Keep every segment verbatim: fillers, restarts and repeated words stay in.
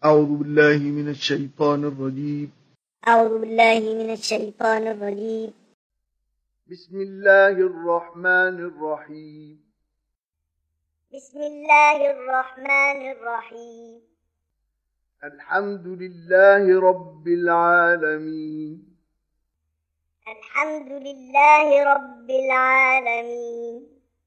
أعوذ بالله من الشيطان الرجيم. أعوذ بالله من الشيطان الرجيم. بسم الله الرحمن الرحيم. بسم الله الرحمن الرحيم. الحمد لله رب العالمين. الحمد لله رب العالمين.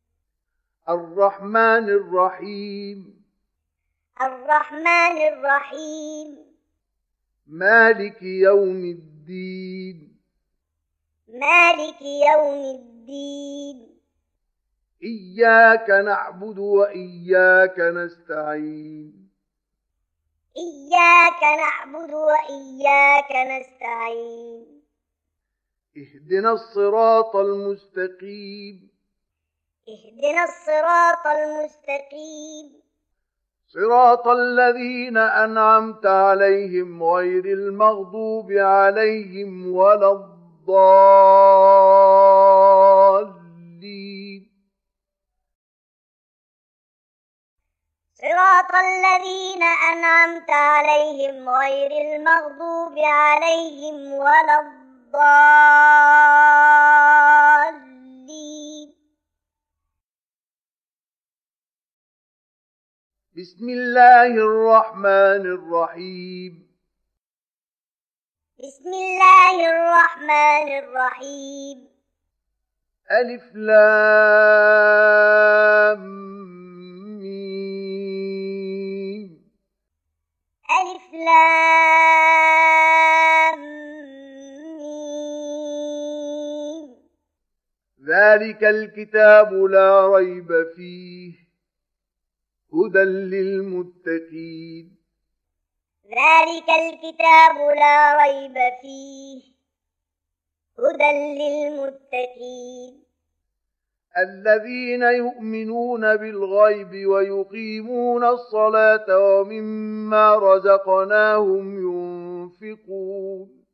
الرحمن الرحيم. الرحمن الرحيم. مالك يوم الدين. مالك يوم الدين. إياك نعبد وإياك نستعين. إياك نعبد وإياك نستعين. اهدنا الصراط المستقيم. اهدنا الصراط المستقيم. صراط الذين أنعمت عليهم غير المغضوب عليهم ولا الضالين. صراط الذين أنعمت عليهم غير المغضوب عليهم ولا الضالين. بسم الله الرحمن الرحيم. بسم الله الرحمن الرحيم. ألف لام ميم. ألف لام ميم. ذلك الكتاب لا ريب فيه هدى للمتقين. ذلك الكتاب لا ريب فيه هدى للمتقين. الذين يؤمنون بالغيب ويقيمون الصلاة ومما رزقناهم ينفقون.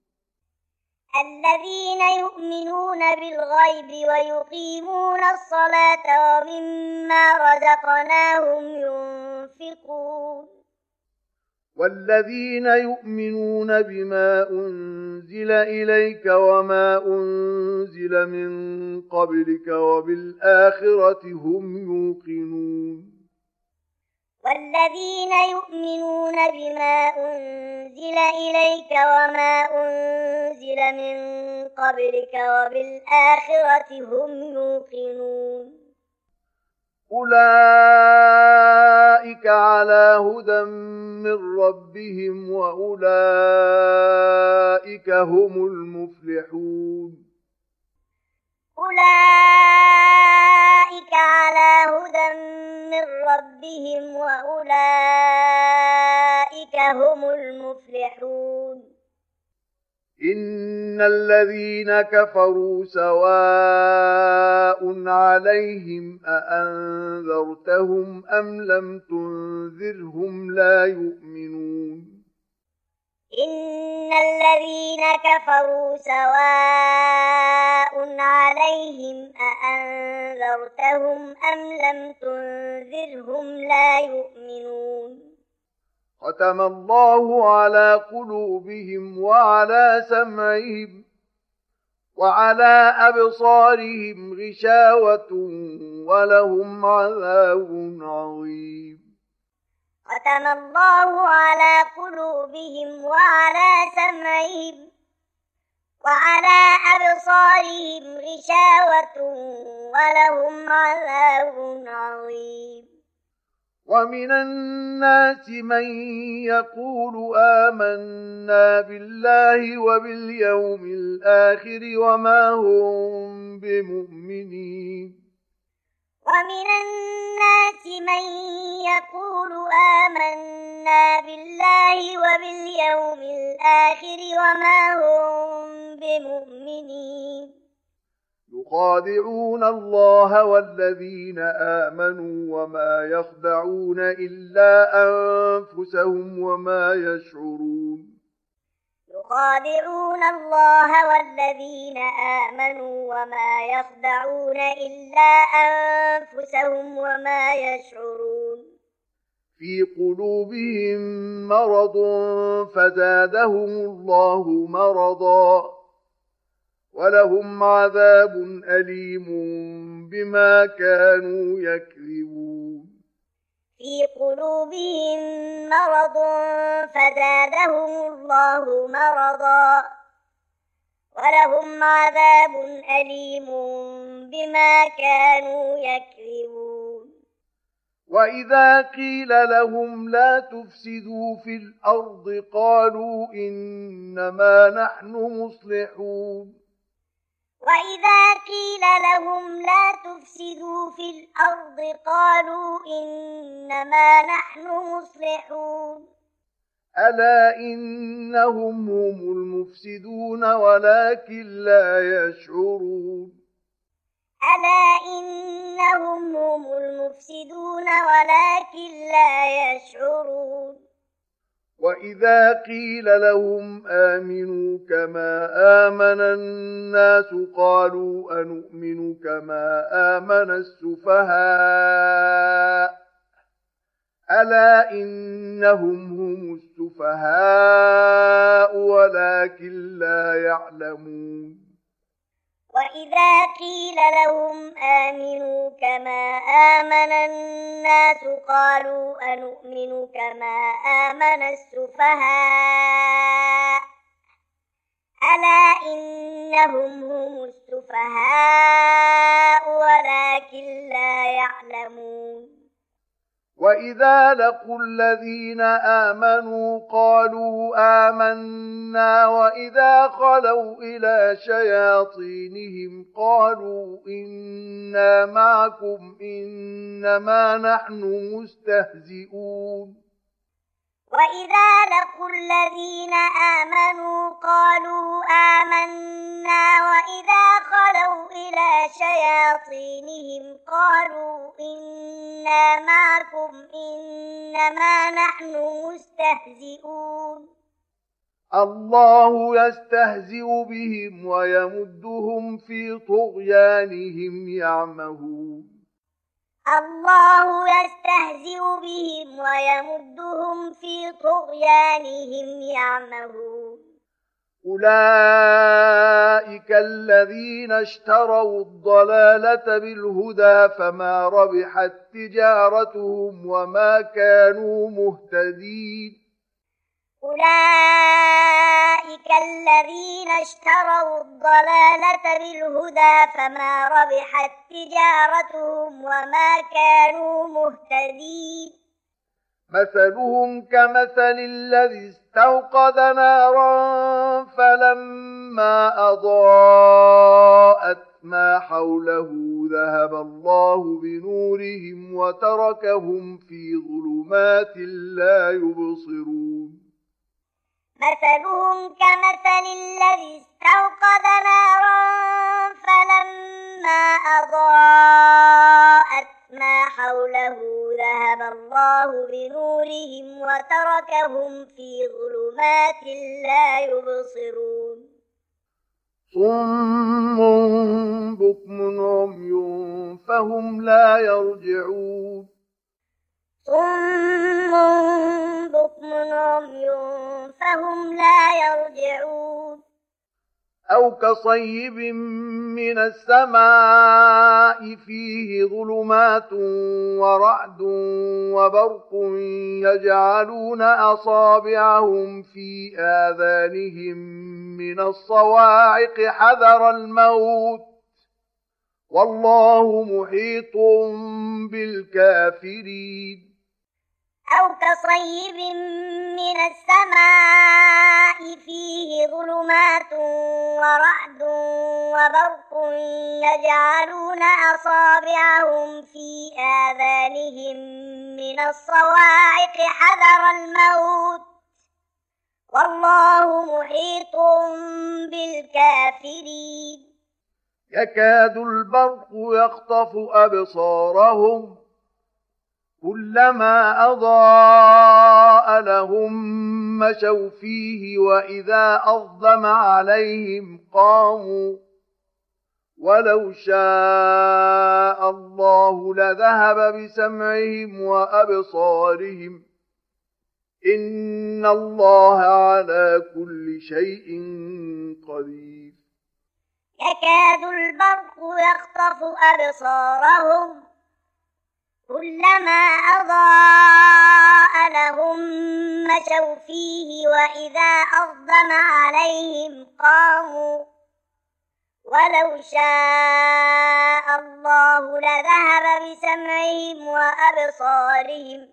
الذين يؤمنون بالغيب ويقيمون الصلاة ومما رزقناهم ينفقون. والذين يؤمنون بما أنزل إليك وما أنزل من قبلك وبالآخرة هم يوقنون. والذين يؤمنون بما أنزل إليك وما أنزل من قبلك وبالآخرة هم يوقنون. أولئك على هدى من ربهم وأولئك هم المفلحون. أولئك على هدى من ربهم وأولئك هم المفلحون. إن الذين كفروا سواء عليهم أأنذرتهم أم لم تنذرهم لا يؤمنون. إن الذين كفروا سواء عليهم أأنذرتهم أم لم تنذرهم لا يؤمنون. ختم الله على قلوبهم وعلى سمعهم وعلى أبصارهم غشاوة ولهم عذاب عظيم. ختم الله على قلوبهم وعلى سمعهم وعلى أبصارهم غشاوة ولهم عذاب عظيم. ومن الناس من يقول آمنا بالله وباليوم الآخر وما هم بمؤمنين. ومن الناس من يقول آمنا بالله وباليوم الآخر وما هم بمؤمنين. يخادعون الله والذين آمنوا وما يخدعون إلا أنفسهم وما يشعرون. يخادعون الله والذين آمنوا وما يخدعون إلا أنفسهم وما يشعرون. في قلوبهم مرض فزادهم الله مرضا ولهم عذاب أليم بما كانوا يكذبون في قلوبهم مرض فزادهم الله مرضا ولهم عذاب أليم بما كانوا يكذبون وإذا قيل لهم لا تفسدوا في الأرض قالوا إنما نحن مصلحون وإذا قيل لهم لا تفسدوا في الأرض قالوا إنما نحن مصلحون ألا إنهم هم المفسدون ولكن لا يشعرون ألا إنهم هم المفسدون ولكن لا يشعرون وإذا قيل لهم آمنوا كما آمن الناس قالوا أنؤمن كما آمن السفهاء ألا إنهم هم السفهاء ولكن لا يعلمون وإذا قيل لهم آمنوا كما آمن الناس قالوا أنؤمن كما آمن السفهاء ألا إنهم هم السفهاء ولكن لا يعلمون وإذا لقوا الذين آمنوا قالوا آمنا وإذا خلوا إلى شياطينهم قالوا إنا معكم إنما نحن مستهزئون وإذا لقوا الذين آمنوا قالوا آمنا وإذا خلوا إلى شياطينهم قالوا إنا معكم إنما نحن مستهزئون الله يستهزئ بهم ويمدهم في طغيانهم يعمهون الله يستهزئ بهم ويمدهم في طغيانهم يعمهون أولئك الذين اشتروا الضلالة بالهدى فما ربحت تجارتهم وما كانوا مهتدين أولئك الذين اشتروا الضلالة بالهدى فما ربحت تجارتهم وما كانوا مهتدين مثلهم كمثل الذي استوقد نارا فلما أضاءت ما حوله ذهب الله بنورهم وتركهم في ظلمات لا يبصرون مثلهم كمثل الذي استوقد نارا فلما أضاءت ما حوله ذهب الله بنورهم وتركهم في ظلمات لا يبصرون صم بكم عمي فهم لا يرجعون صم بكم عمي فهم لا يرجعون أو كصيب من السماء فيه ظلمات ورعد وبرق يجعلون أصابعهم في آذانهم من الصواعق حذر الموت والله محيط بالكافرين أو كصيب من السماء فيه ظلمات ورعد وبرق يجعلون أصابعهم في آذانهم من الصواعق حذر الموت والله محيط بالكافرين يكاد البرق يخطف أبصارهم كلما أضاء لهم مشوا فيه وإذا أظلم عليهم قاموا ولو شاء الله لذهب بسمعهم وأبصارهم إن الله على كل شيء قدير يكاد البرق يخطف أبصارهم كلما أضاء لهم مشوا فيه وإذا أظلم عليهم قاموا ولو شاء الله لذهب بسمعهم وأبصارهم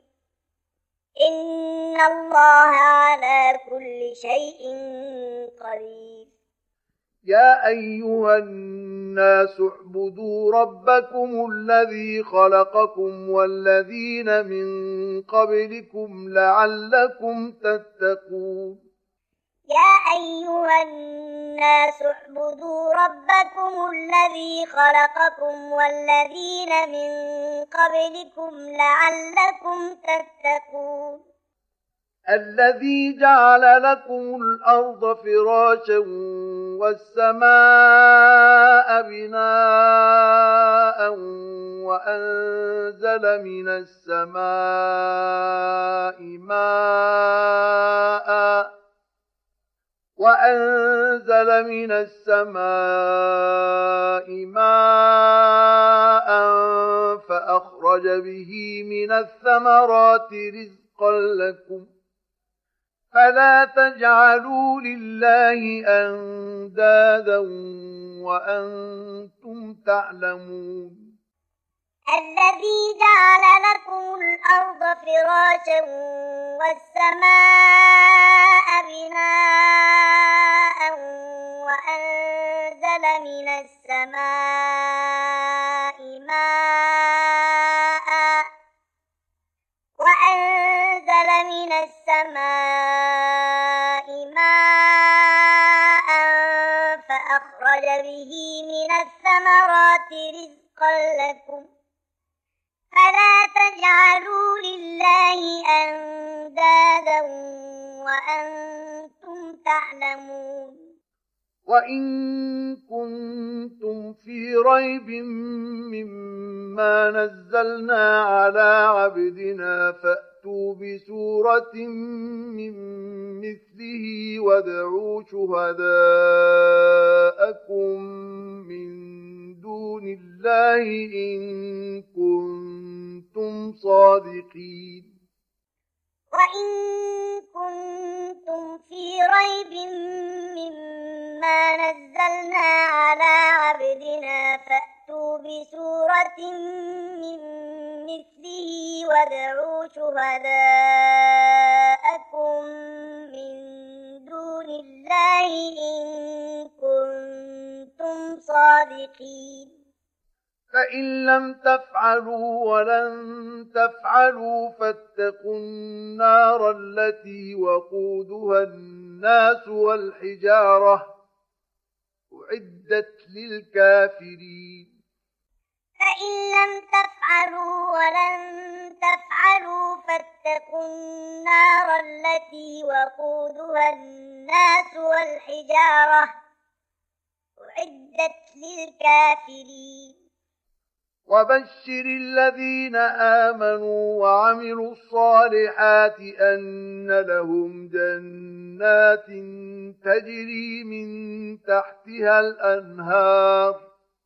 إن الله على كل شيء قدير يا أيها الناس اعبدوا ربكم الذي خلقكم والذين من قبلكم لعلكم تتقون يا أيها الناس اعبدوا ربكم الذي خلقكم والذين من قبلكم لعلكم تتقون الذي جعل لكم الأرض فراشا والسماء بناء وأنزل من السماء ماء وأنزل من السماء ماء فأخرج به من الثمرات رزقا لكم فلا تجعلوا لله أندادا وأنتم تعلمون الذي جعل لكم الأرض فراشا والسماء بناء وأنزل من السماء ماء وأنزل من السماء ماء فأخرج به من الثمرات رزقا لكم فلا تجعلوا لله أندادا وأنتم تعلمون وإن كنتم في ريب مما نزلنا على عبدنا فأتوا بسورة من مثله وادعوا شهداءكم من دون الله إن كنتم صادقين وإن كنتم في ريب مما نزلنا على عبدنا فأتوا بسورة من مثله وادعوا شهداءكم من دون الله إن كنتم صادقين فإن لم تفعلوا ولن تفعلوا فاتقوا النار التي وقودها الناس والحجارة أعدت للكافرين فإن لم تفعلوا ولن تفعلوا فاتقوا النار التي وقودها الناس والحجارة أعدت للكافرين وبشر الذين آمنوا وعملوا الصالحات أن لهم جنات تجري من تحتها الأنهار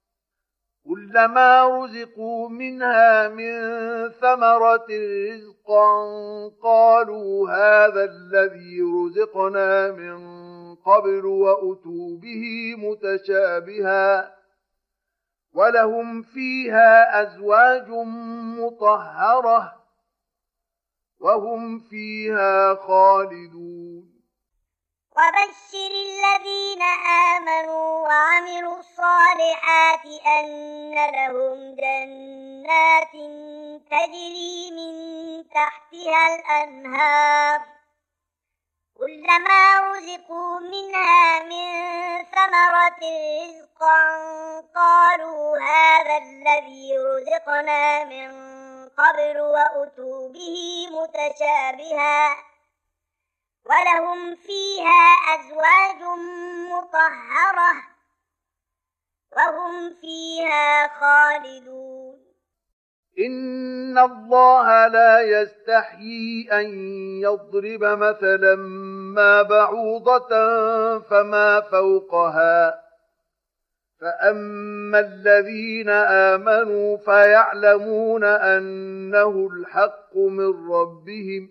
كلما رزقوا منها من ثمرة رزقا قالوا هذا الذي رزقنا من قبل وأتوا به متشابها ولهم فيها أزواج مطهرة وهم فيها خالدون وبشر الذين آمنوا وعملوا الصالحات أن لهم جنات تجري من تحتها الأنهار كلما رزقوا منها من ثمرة رزقا قالوا هذا الذي رزقنا من قبل وأتوا به متشابها ولهم فيها أزواج مطهرة وهم فيها خالدون إن الله لا يستحيي أن يضرب مثلا ما بعوضة فما فوقها فأما الذين آمنوا فيعلمون أنه الحق من ربهم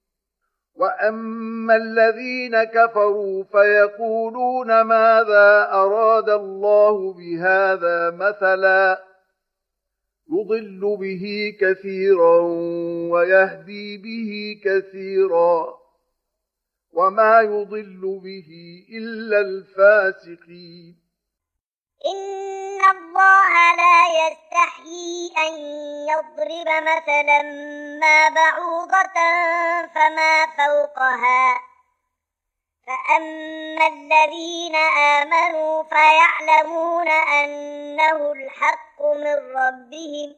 وأما الذين كفروا فيقولون ماذا أراد الله بهذا مثلا يضل به كثيرا ويهدي به كثيرا وما يضل به إلا الفاسقين إن الله لا يستحيي أن يضرب مثلا ما بعوضة فما فوقها فأما الذين آمنوا فيعلمون أنه الحق من ربهم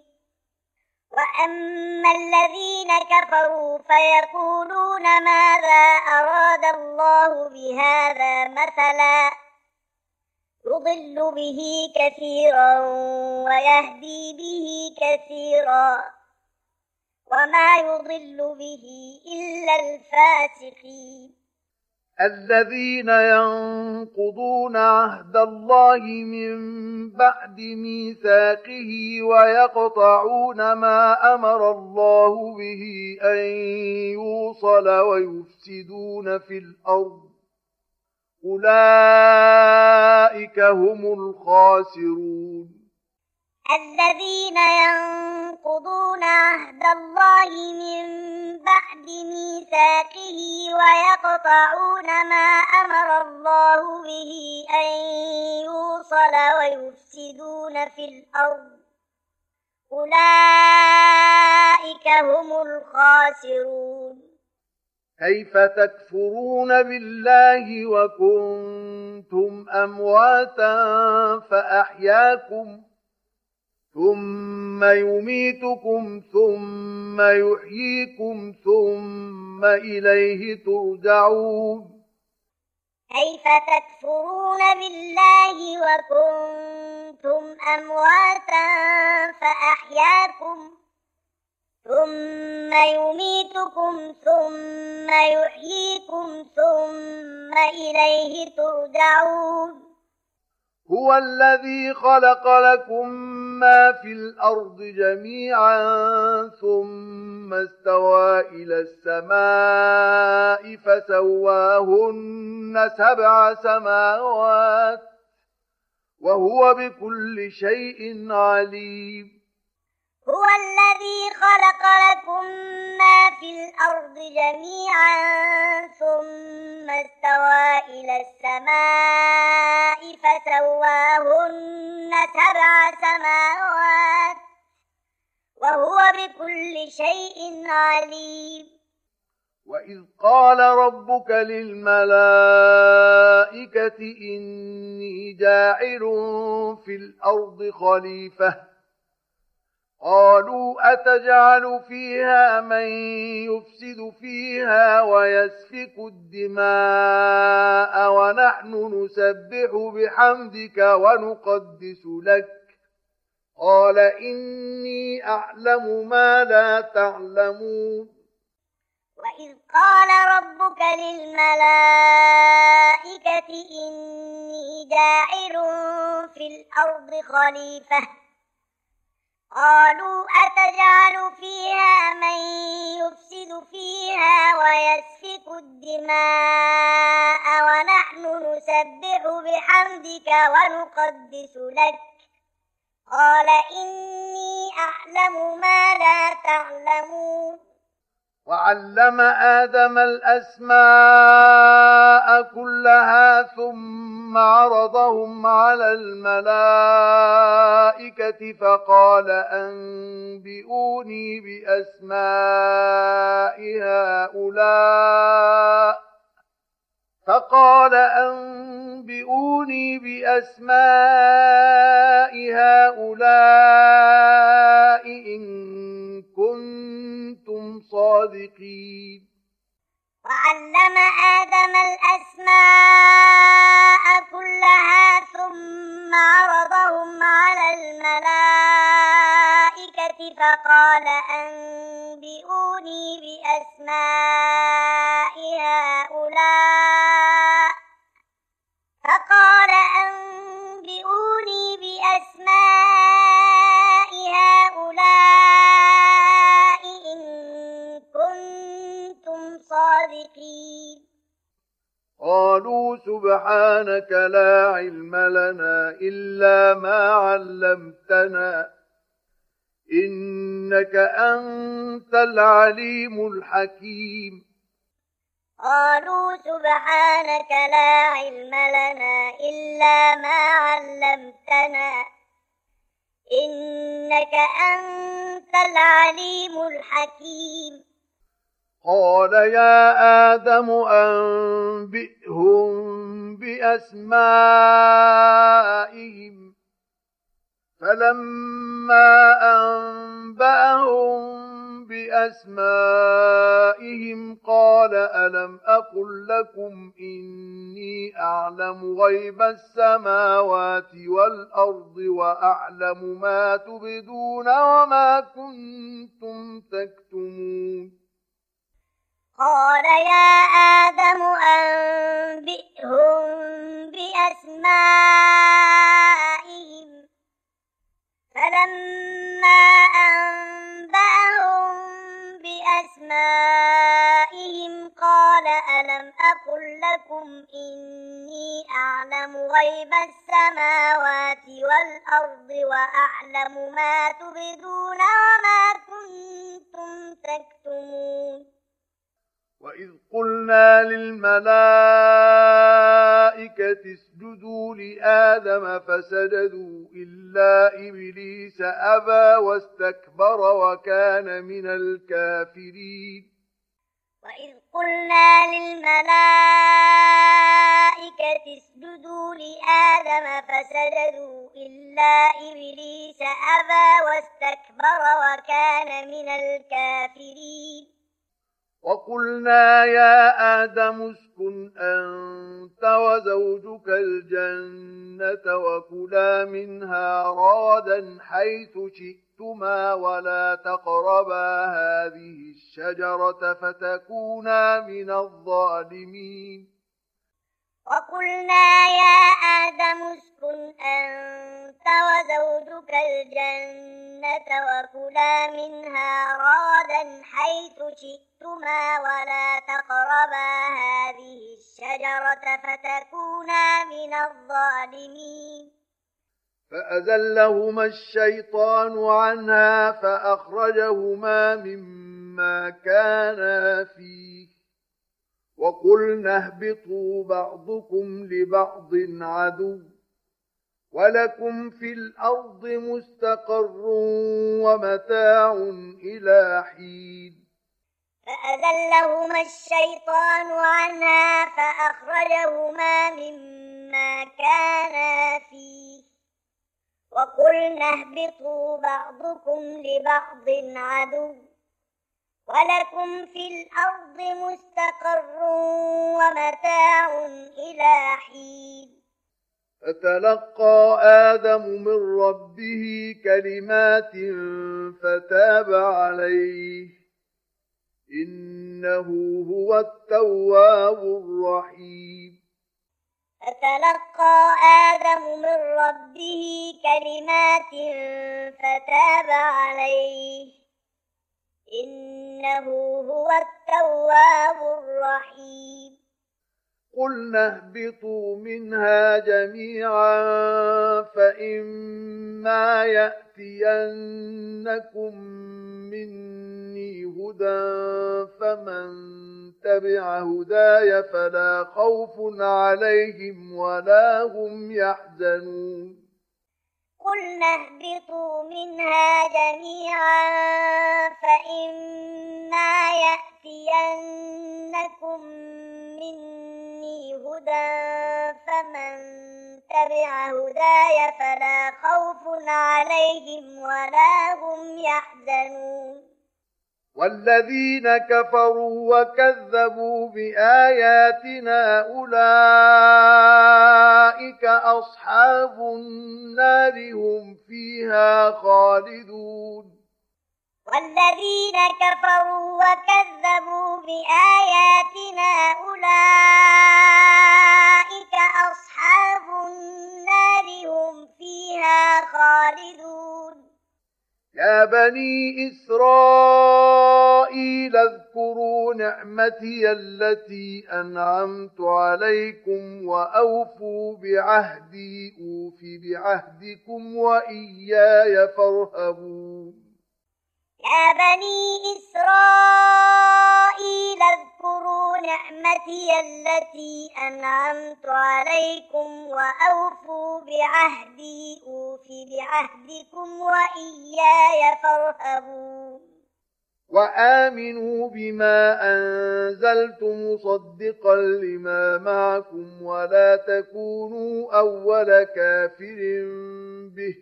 وأما الذين كفروا فيقولون ماذا أراد الله بهذا مثلا يضل به كثيرا ويهدي به كثيرا وما يضل به إلا الفاسقين الذين ينقضون عهد الله من بعد ميثاقه ويقطعون ما أمر الله به أن يوصل ويفسدون في الأرض أولئك هم الخاسرون الذين ينقضون عهد الله من بعد ميثاقه ويقطعون ما أمر الله به أن يوصل ويفسدون في الأرض أولئك هم الخاسرون كيف تكفرون بالله وكنتم أمواتا فأحياكم ثم يميتكم ثم يحييكم ثم إليه ترجعون كيف تكفرون بالله وكنتم أمواتا فأحياكم ثم يميتكم ثم يحييكم ثم إليه ترجعون هو الذي خلق لكم ما في الأرض جميعا ثم استوى إلى السماء فسواهن سبع سماوات وهو بكل شيء عليم هو الذي خلق لكم ما في الأرض جميعا ثم استوى إلى السماء فسواهن سبع سماوات وهو بكل شيء عليم وإذ قال ربك للملائكة إني جاعل في الأرض خليفة قالوا أتجعل فيها من يفسد فيها ويسفك الدماء ونحن نسبح بحمدك ونقدس لك قال إني أعلم ما لا تعلمون وإذ قال ربك للملائكة إني جاعل في الأرض خليفة قالوا أتجعل فيها من يفسد فيها ويسفك الدماء ونحن نسبح بحمدك ونقدس لك قال إني أعلم ما لا تعلمون وعلم آدم الأسماء كلها ثم عرضهم على الملائكة فقال أنبئوني بأسماء هؤلاء فقال أنبئوني بأسماء هؤلاء إن كنتم صادقين وعلم آدم الأسماء كلها ثم عرضهم فقال أنبئوني بأسماء هؤلاء فقال أنبئوني بأسماء هؤلاء إن كنتم صادقين. قالوا سبحانك لا علم لنا إلا ما علمتنا إنك أنت العليم الحكيم. قالوا سبحانك لا علم لنا إلا ما علمتنا إنك أنت العليم الحكيم. قال يا آدم أنبئهم بأسمائهم فلما أنبأهم بأسمائهم قال ألم أقل لكم إني أعلم غيب السماوات والأرض وأعلم ما تبدون وما كنتم تكتمون. قال يا آدم أنبئهم بأسمائهم فلما أنبأهم بأسمائهم قال ألم أقل لكم إني أعلم غيب السماوات والأرض وأعلم ما تبدون وما كنتم تكتمون. وإذ قلنا للملائكة اسجدوا لآدم فسجدوا إلا إبليس أبى واستكبر وكان من الكافرين. وإذ قلنا للملائكة اسجدوا لآدم فسجدوا إلا إبليس أبى واستكبر وكان من الكافرين. وقلنا يا آدم اسكن أنت وزوجك الجنة وكلا منها رغدا حيث شئتما ولا تقربا هذه الشجرة فتكونا من الظالمين. وقلنا يا آدم اسكن أنت وزوجك الجنة وكلا منها رغدا حيث شئتما ولا تقربا هذه الشجرة فتكونا من الظالمين. فأزلهما الشيطان عنها فأخرجهما مما كانا فيه وقلنا اهبطوا بعضكم لبعض عدو ولكم في الأرض مستقر ومتاع إلى حين. فأزلهما الشيطان عنها فأخرجهما مما كانا فيه وقلنا اهبطوا بعضكم لبعض عدو ولكم في الأرض مستقر ومتاع إلى حين. فتلقى آدم من ربه كلمات فتاب عليه إنه هو التواب الرحيم. فتلقى آدم من ربه كلمات فتاب عليه إنه هو التواب الرحيم. قلنا اهبطوا منها جميعا فإما يأتينكم مني هدى فمن تبع هداي فلا خوف عليهم ولا هم يحزنون. قلنا اهبطوا منها جميعا فإما يأتينكم مني هدى فمن تبع هداي فلا خوف عليهم ولا هم يحزنون. والذين كفروا وكذبوا بآياتنا أولئك أصحاب النار هم فيها خالدون. والذين كفروا وكذبوا بآياتنا أولئك أصحاب النار هم فيها خالدون يا بني إسرائيل اذكروا نعمتي التي أنعمت عليكم وأوفوا بعهدي أوف بعهدكم وإياي فارهبون يا بني إسرائيل اذكروا نعمتي التي أنعمت عليكم وأوفوا بعهدي أوف بعهدكم وإياي فارهبون وآمنوا بما أنزلت مصدقا لما معكم ولا تكونوا أول كافر به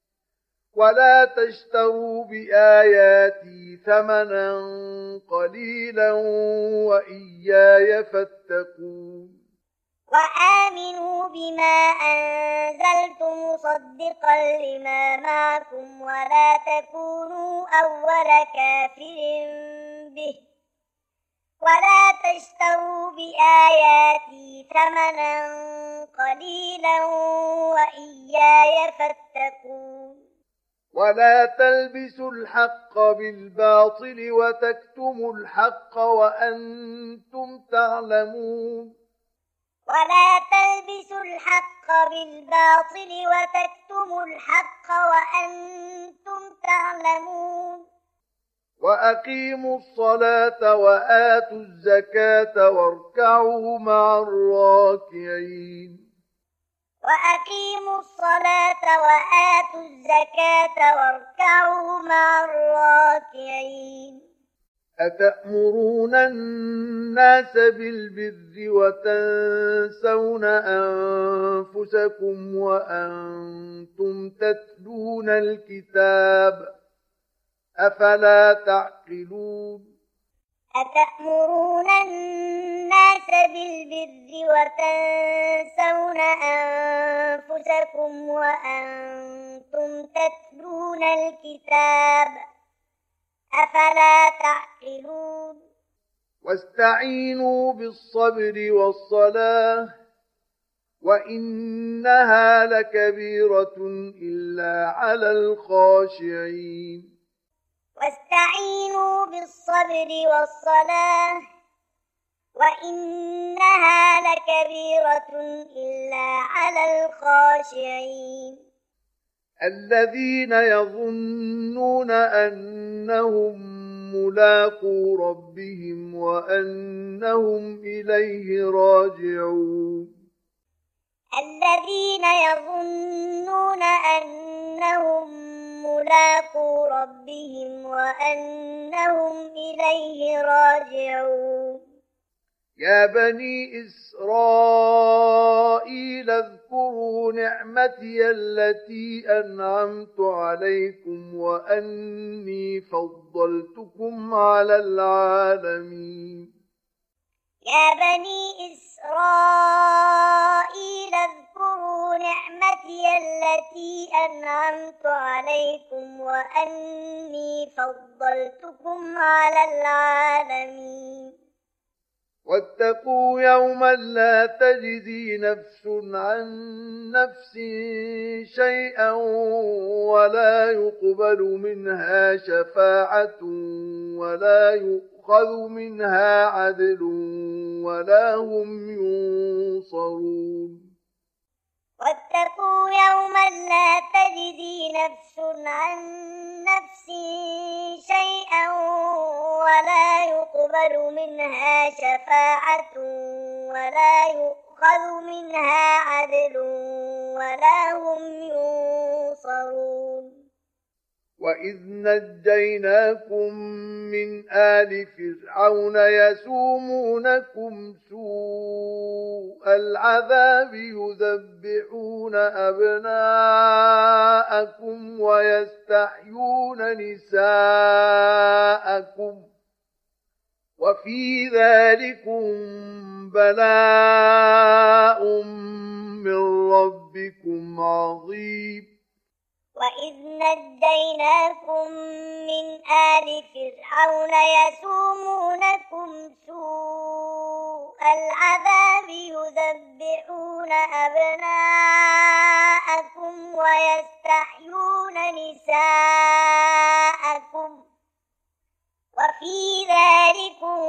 ولا تشتروا بآياتي ثمنا قليلا وإياي فاتقون وآمنوا بما أنزلت مصدقا لما معكم ولا تكونوا أول كافر به ولا تشتروا بآياتي ثمنا قليلا وإياي فاتقون ولا تلبسوا الحق بالباطل وتكتموا الحق وأنتم تعلمون ولا تلبسوا الحق بالباطل وتكتموا الحق وأنتم تعلمون وأقيموا الصلاة وآتوا الزكاة واركعوا مع الراكعين وأقيموا الصلاة وآتوا الزكاة واركعوا مع الراكعين أتأمرون الناس بالبر وتنسون أنفسكم وأنتم تتلون الكتاب أفلا تعقلون أتأمرون الناس بالبر وتنسون أنفسكم وأنتم تتلون الكتاب أفلا تعقلون واستعينوا بالصبر والصلاة وإنها لكبيرة إلا على الخاشعين واستعينوا بالصبر والصلاة وإنها لكبيرة إلا على الخاشعين الذين يظنون أنهم ملاقو ربهم وأنهم إليه راجعون الذين يظنون أنهم ملاقو ربهم وأنهم إليه راجعون يا بني إسرائيل اذكروا نعمتي التي أنعمت عليكم وأني فضلتكم على العالمين يا بني إسرائيل اذكروا نعمتي التي أنعمت عليكم وأني فضلتكم على العالمين واتقوا يوما لا تجزي نفس عن نفس شيئا ولا يقبل منها شفاعة ولا يؤخذ منها عدل ولا هم ينصرون واتقوا يوما لا تجزي نفس عن نفس شيئا ولا يقبل منها شفاعة ولا يؤخذ منها عدل ولا هم ينصرون وإذ نجيناكم من آل فرعون يسومونكم سوء العذاب يذبحون أبناءكم ويستحيون نساءكم وفي ذلكم بلاء من ربكم عظيم وإذ نجيناكم من آل فرعون يسومونكم سوء العذاب يذبحون أبناءكم ويستحيون نساءكم وفي ذلكم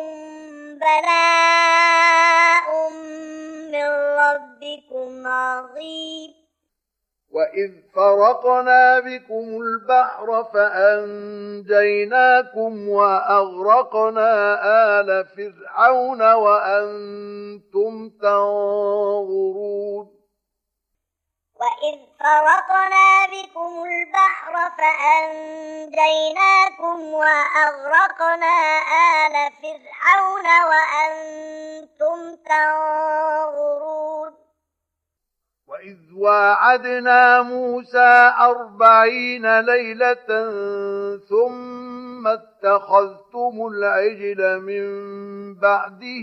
بلاء من ربكم عظيم. وإذ فرقنا بكم البحر فأنجيناكم وأغرقنا آل فرعون وأنتم تنظرون. وإذ فرقنا بكم البحر فأنجيناكم وأغرقنا آل فرعون وأنتم تنظرون. وإذ واعدنا موسى أربعين ليلة ثم اتخذتم العجل من بعده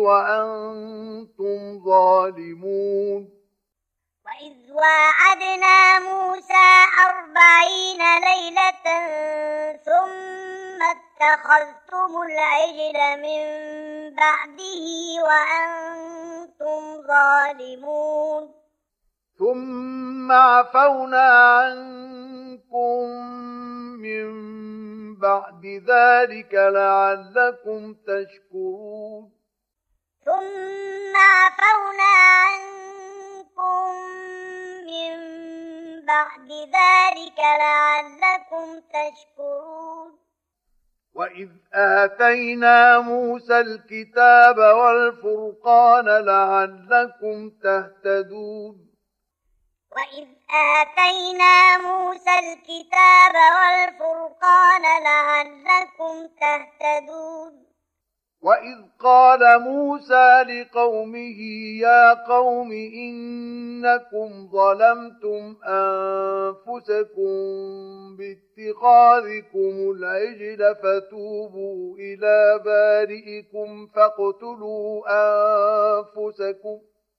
وأنتم ظالمون. وإذ واعدنا موسى أربعين ليلة ثم اتخذتم العجل من بعده وأنتم ظالمون. ثم عفونا عنكم من بعد ذلك لعلكم تشكرون. ثم عفونا عنكم من بعد ذلك لعلكم تشكرون. وإذ آتينا موسى الكتاب والفرقان لعلكم تهتدون. وإذ آتينا موسى الكتاب والفرقان لعلكم تهتدون. وإذ قال موسى لقومه يا قوم إنكم ظلمتم أنفسكم باتخاذكم العجل فتوبوا إلى بارئكم فاقتلوا أنفسكم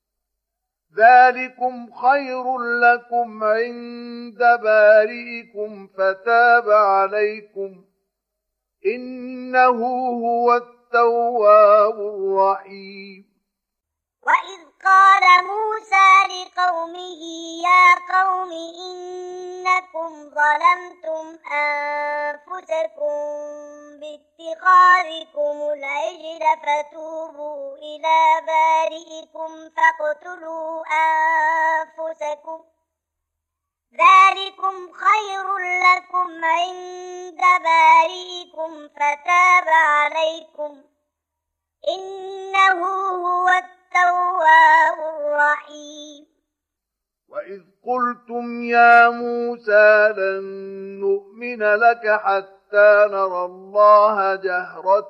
ذلكم خير لكم عند بارئكم فتاب عليكم إنه هو التواب الرحيم. وإذ قال موسى لقومه يا قوم إنكم ظلمتم أنفسكم باتخاذكم العجل فتوبوا إلى بارئكم فاقتلوا أنفسكم ذلكم خير لكم عند بارئكم فتاب عليكم إنه هو التواب الرحيم. وإذ قلتم يا موسى لن نؤمن لك حتى نرى الله جهرة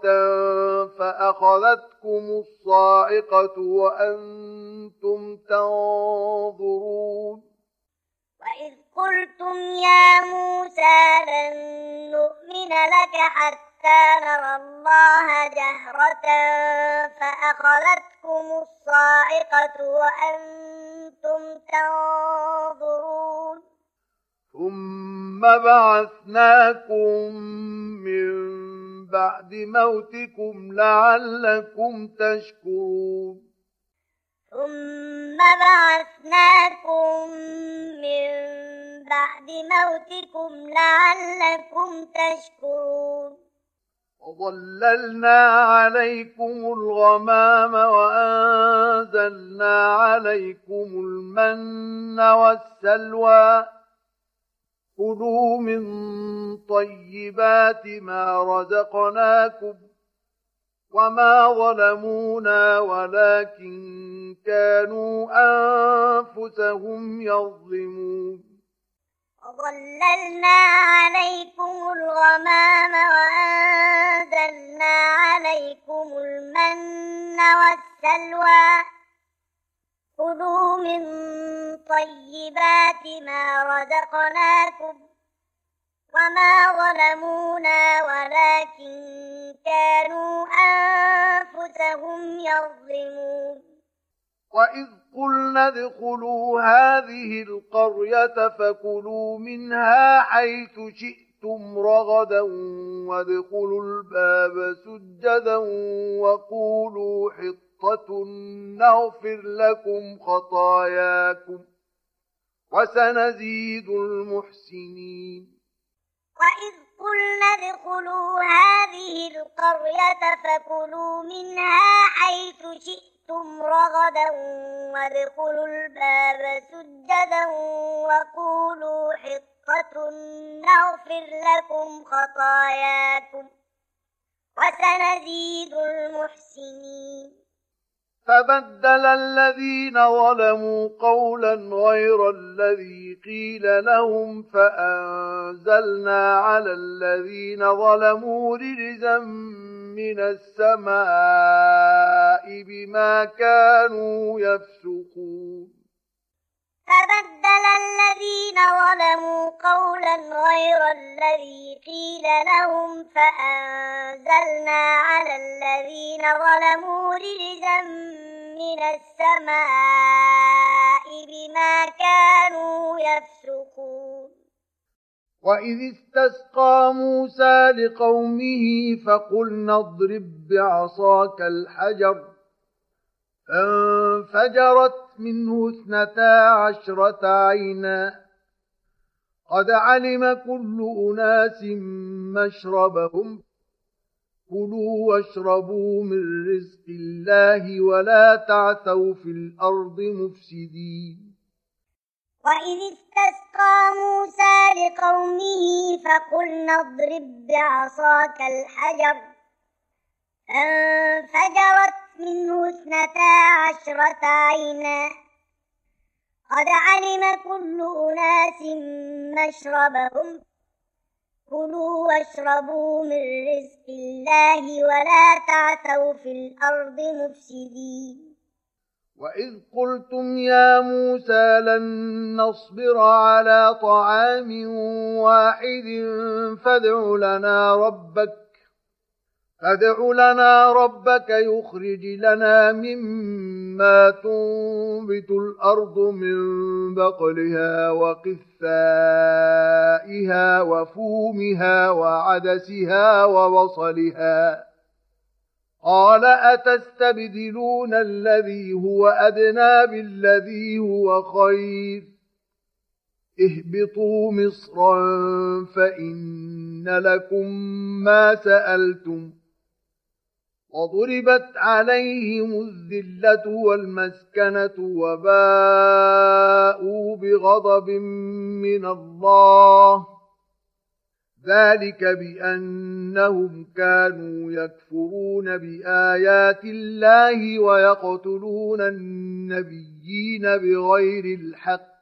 فأخذتكم الصاعقة وأنتم تنظرون. وإذ قلتم يا موسى لن نؤمن لك حتى نرى الله جهرة فأخذتكم الصاعقة وأنتم تنظرون. ثم بعثناكم من بعد موتكم لعلكم تشكرون. ثم بعثناكم من بعد موتكم لعلكم تشكرون. وظللنا عليكم الغمام وأنزلنا عليكم المن والسلوى كلوا من طيبات ما رزقناكم وما ظلمونا ولكن كانوا أنفسهم يظلمون. وظللنا عليكم الغمام وأنزلنا عليكم المن والسلوى كلوا من طيبات ما رزقناكم وما ظلمونا ولكن كانوا أنفسهم يظلمون. وإذ وإذ قلنا ادخلوا هذه القرية فكلوا منها حيث شئتم رغدا وادخلوا الباب سجدا وقولوا حطة نغفر لكم خطاياكم وسنزيد المحسنين. وإذ قلنا ادخلوا هذه القرية فكلوا منها حيث شئتم رغدا وادخلوا الباب سجدا وقولوا حطة نغفر لكم خطاياكم وسنزيد المحسنين. فبدل الذين ظلموا قولا غير الذي قيل لهم فأنزلنا على الذين ظلموا رجزا من السماء بما كانوا يفسقون. فبدل الذين ظلموا قولا غير الذي قيل لهم فأنزلنا على الذين ظلموا رجزا من السماء بما كانوا يفسقون. وإذ استسقى موسى لقومه فقلنا اضرب بعصاك الحجر فانفجرت منه اثنتا عشرة عينا قد علم كل أناس مشربهم كلوا واشربوا من رزق الله ولا تعثوا في الأرض مفسدين. وإذ استسقى موسى لقومه فقلنا اضرب بعصاك الحجر فانفجرت منه اثنتا عشرة عينا قد علم كل أناس مشربهم كلوا واشربوا من رزق الله ولا تعثوا في الأرض مفسدين. وإذ قلتم يا موسى لن نصبر على طعام واحد فادع لنا ربك فادع لنا ربك يخرج لنا مما تنبت الأرض من بقلها وقثائها وفومها وعدسها وبصلها قال أتستبدلون الذي هو أدنى بالذي هو خير اهبطوا مصرا فإن لكم ما سألتم وضربت عليهم الذلة والمسكنة وباءوا بغضب من الله ذلك بأنهم كانوا يكفرون بآيات الله ويقتلون النبيين بغير الحق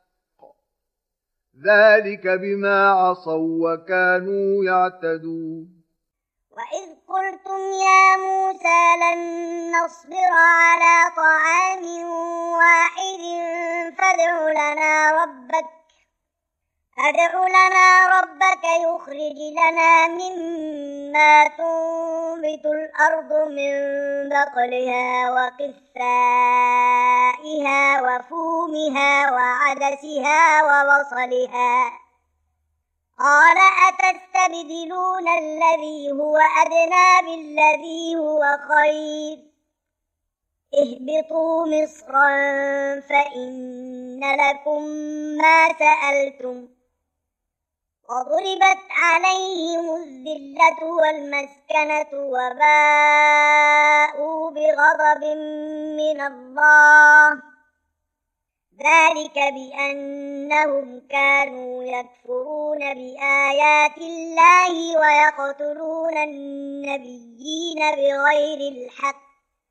ذلك بما عصوا وكانوا يعتدون. وإذ قلتم يا موسى لن نصبر على طعام واحد فادع لنا ربك فادع لنا ربك يخرج لنا مما تنبت الأرض من بقلها وقثائها وفومها وعدسها وبصلها قال أتستبدلون الذي هو أدنى بالذي هو خير اهبطوا مصرا فإن لكم ما سألتم وضربت عليهم الذلة والمسكنة وباءوا بغضب من الله ذلك بأنهم كانوا يكفرون بآيات الله ويقتلون النبيين بغير الحق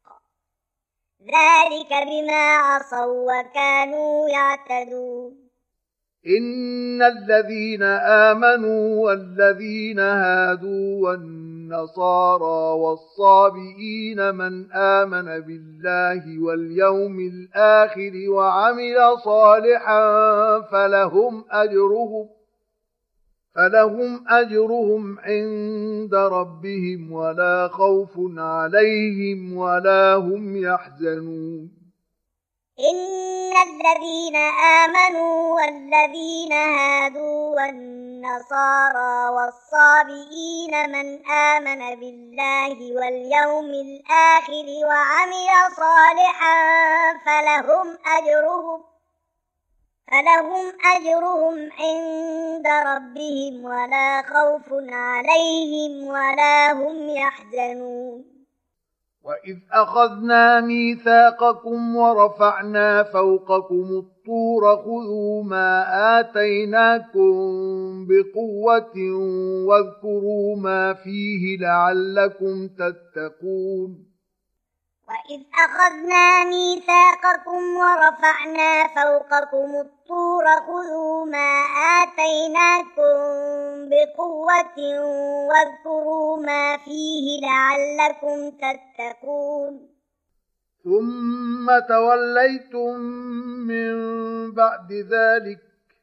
ذلك بما عصوا وكانوا يعتدون. إن الذين آمنوا والذين هادوا والنصارى والصابئين من آمن بالله واليوم الآخر وعمل صالحا فلهم أجرهم فلهم أجرهم عند ربهم ولا خوف عليهم ولا هم يحزنون. إن الذين آمنوا والذين هادوا والنصارى والصابئين من آمن بالله واليوم الآخر وعمل صالحا فلهم أجرهم فلهم أجرهم عند ربهم ولا خوف عليهم ولا هم يحزنون. وإذ أخذنا ميثاقكم ورفعنا فوقكم الطور خذوا ما آتيناكم بقوة واذكروا ما فيه لعلكم تتقون. وإذ أخذنا ميثاقكم ورفعنا فوقكم الطور خذوا ما آتيناكم بقوة واذكروا ما فيه لعلكم تتقون. ثم توليتم من بعد ذلك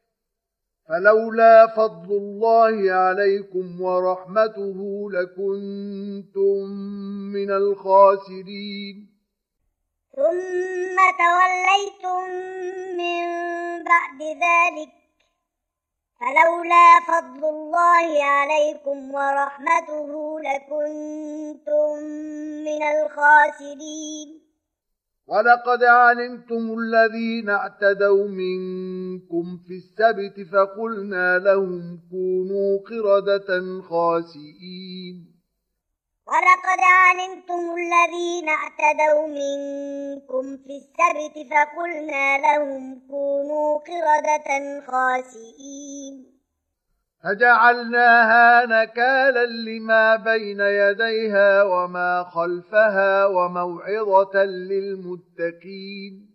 فلولا فضل الله عليكم ورحمته لكنتم من الخاسرين. ثم توليتم من بعد ذلك فلولا فضل الله عليكم ورحمته لكنتم من الخاسرين. ولقد علمتم الذين اعتدوا منكم في السبت فقلنا لهم كونوا قردة خاسئين. ولقد علمتم الذين اعتدوا منكم في السبت فقلنا لهم كونوا قردة خاسئين. فجعلناها نكالا لما بين يديها وما خلفها وموعظة للمتقين.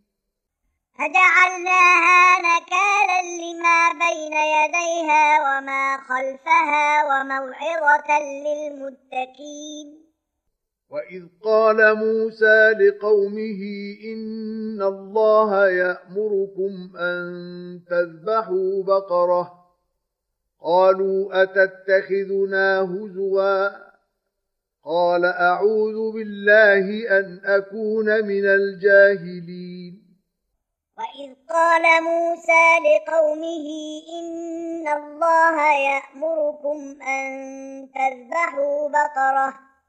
فجعلناها نكالا لما بين يديها وما خلفها وموعظة للمتقين. وإذ قال موسى لقومه إن الله يأمركم أن تذبحوا بقرة قالوا أتتخذنا هزوا قال أعوذ بالله أن أكون من الجاهلين. وإذ قال موسى لقومه إن الله يأمركم أن تذبحوا بقرة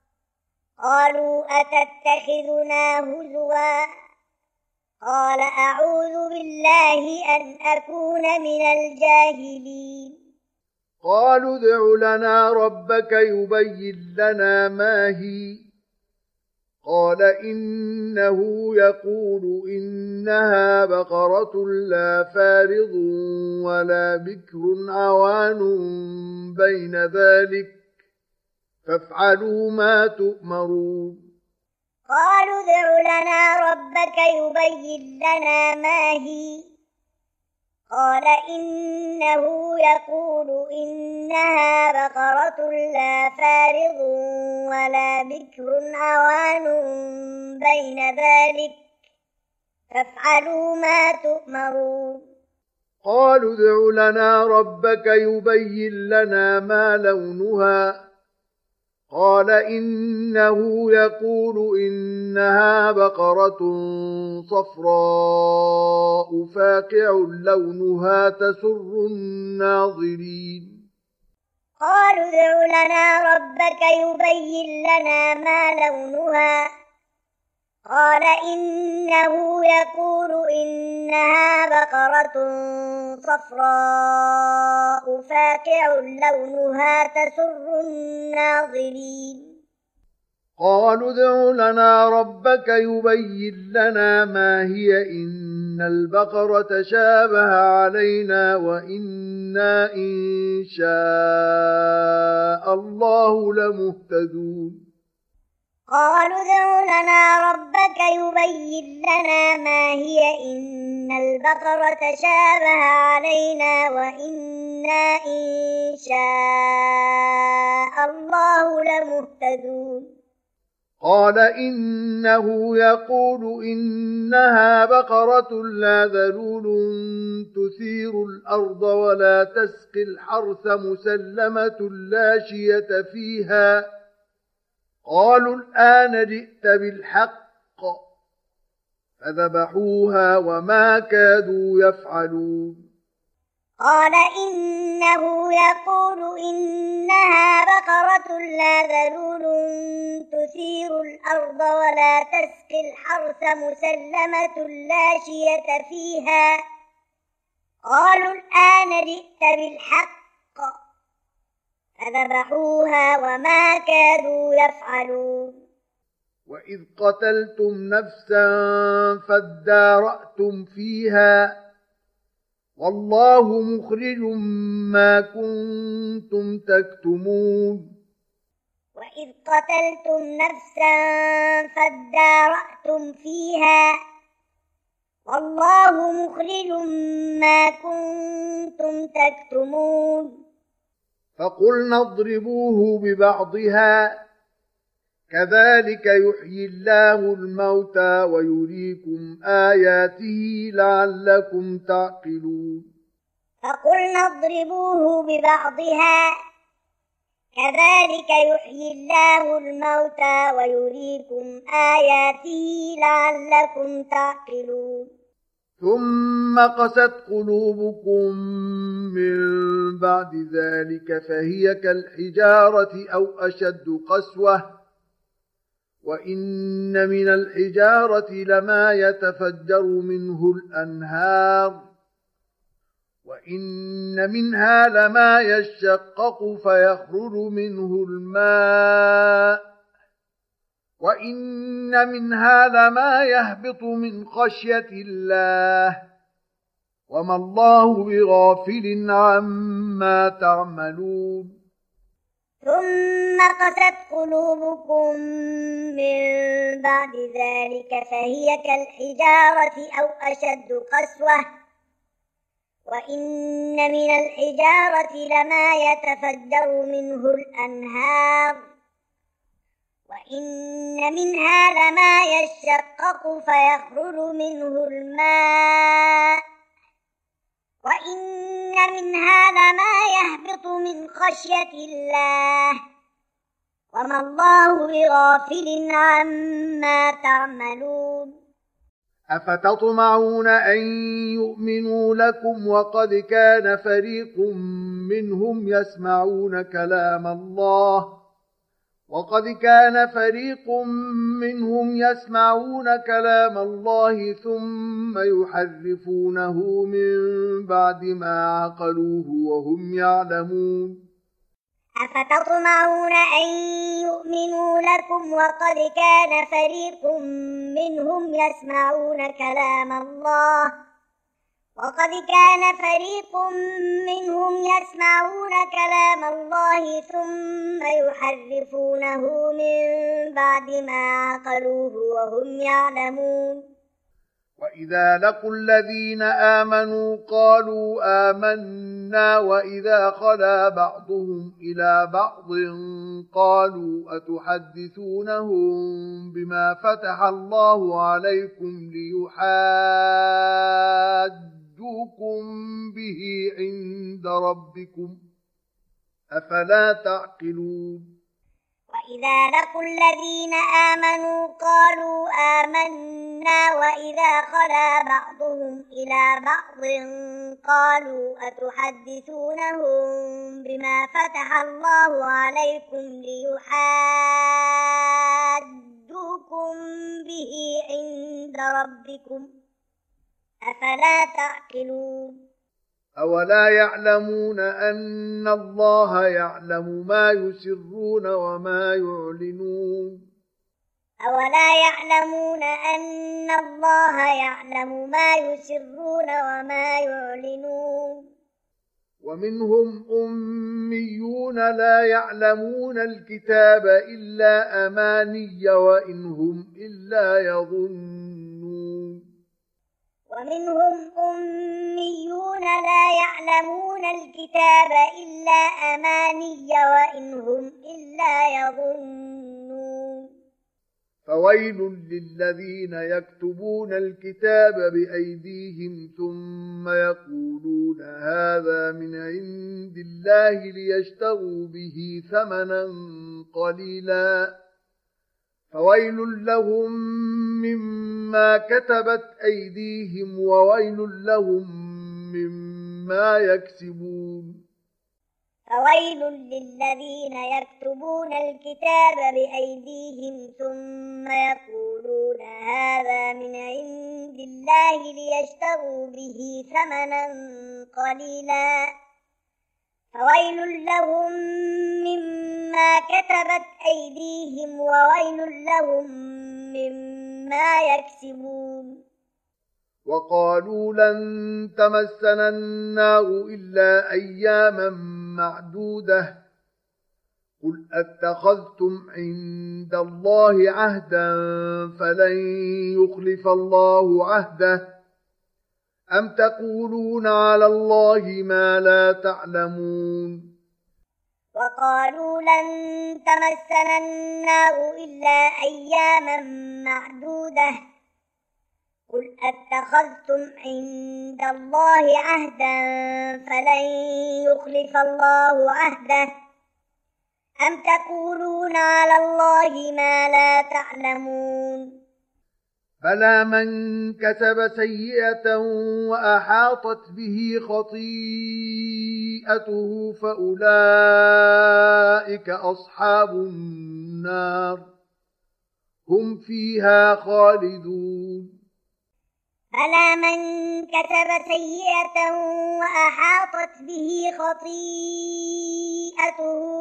قالوا أتتخذنا هزوا قال أعوذ بالله أن أكون من الجاهلين. قالوا ادع لنا ربك يبين لنا ما هي قال إنه يقول إنها بقرة لا فارض ولا بكر عوان بين ذلك فافعلوا ما تؤمرون. قالوا ادع لنا ربك يبين لنا ما هي قال إنه يقول إنها بقرة لا فارض ولا بكر عوان بين ذلك فافعلوا ما تؤمرون. قالوا ادع لنا ربك يبين لنا ما لونها قال إنه يقول إنها بقرة صفراء فاقع لونها تسر الناظرين. قالوا ادع لنا ربك يبين لنا ما لونها قال إنه يقول إنها بقرة صفراء فاقع لونها تسر الناظرين. قالوا ادع لنا ربك يبين لنا ما هي إن البقرة شابه علينا وإنا إن شاء الله لمهتدون. قالوا ادع لنا ربك يبين لنا ما هي إن البقرة شابه علينا وإنا إن شاء الله لمهتدون. قال إنه يقول إنها بقرة لا ذلول تثير الأرض ولا تسقي الحرث مسلمة لا شية فيها قالوا الآن جئت بالحق فذبحوها وما كادوا يفعلون. قال إنه يقول إنها بقرة لا ذلول تثير الأرض ولا تسقي الحرث مسلمة لا شية فيها. قالوا الآن جئت بالحق فذبحوها وما كادوا يفعلون. وإذ قتلتم نفسا فادارأتم فيها والله مخرج ما كنتم تكتمون. وإذ قتلتم نفسا فادارأتم فيها والله مخرج ما كنتم تكتمون. فقلنا اضربوه ببعضها كذلك يحيي الله الموتى ويريكم آياته لعلكم تعقلون. فقلنا اضربوه ببعضها كذلك يحيي الله الموتى ويريكم آياته لعلكم تعقلون. ثم قست قلوبكم من بعد ذلك فهي كالحجارة أو أشد قسوة وإن من الحجارة لما يتفجر منه الأنهار وإن منها لما يشقق فيخرج منه الماء وإن منها لما يهبط من خشية الله وما الله بغافل عما تعملون. ثم قست قلوبكم من بعد ذلك فهي كالحجارة أو أشد قسوة وإن من الحجارة لما يتفجر منه الأنهار وإن منها لما يشقق فيخرج منه الماء وإن منها لما يهبط من خشية الله وما الله بغافل عما تعملون. أفتطمعون أن يؤمنوا لكم وقد كان فريق منهم يسمعون كلام الله وقد كان فريق منهم يسمعون كلام الله ثم يحرفونه من بعد ما عقلوه وهم يعلمون. أفتطمعون أن يؤمنوا لكم وقد كان فريق منهم يسمعون كلام الله وقد كان فريق منهم يسمعون كلام الله ثم يحرفونه من بعد ما عقلوه وهم يعلمون. وإذا لقوا الذين آمنوا قالوا آمنا وإذا خلا بعضهم إلى بعض قالوا أتحدثونهم بما فتح الله عليكم ليحاجوكم به عند ربكم أفلا تعقلون. وإذا لقوا الذين آمنوا قالوا آمنا وإذا خلا بعضهم إلى بعض قالوا أتحدثونهم بما فتح الله عليكم ليحاجوكم به عند ربكم أفلا تعقلون. أولا يعلمون أن الله يعلم ما يسرون وما يعلنون. أولا يعلمون أن الله يعلم ما يسرون وما يعلنون. ومنهم أميون لا يعلمون الكتاب إلا أماني وإن هم إلا يظنون. ومنهم أميون لا يعلمون الكتاب إلا أماني وإن هم إلا يظنون. فويل للذين يكتبون الكتاب بأيديهم ثم يقولون هذا من عند الله ليشتروا به ثمنا قليلا فويل لهم مما كتبت أيديهم وويل لهم مما يكسبون فويل للذين يكتبون الكتاب بأيديهم ثم يقولون هذا من عند الله ليشتروا به ثمنا قليلا فويل لهم مما كتبت أيديهم وويل لهم مما يكسبون وقالوا لن تمسنا النار إلا أياما معدودة قل أتخذتم عند الله عهدا فلن يخلف الله عهده أم تقولون على الله ما لا تعلمون وقالوا لن تمسنا النار إلا أياما معدودة قل أتخذتم عند الله عهدا فلن يخلف الله عهده أم تقولون على الله ما لا تعلمون بلى من كسب سيئة وأحاطت به خطيئته فأولئك أصحاب النار هم فيها خالدون بلى من كسب سيئة وأحاطت به خطيئته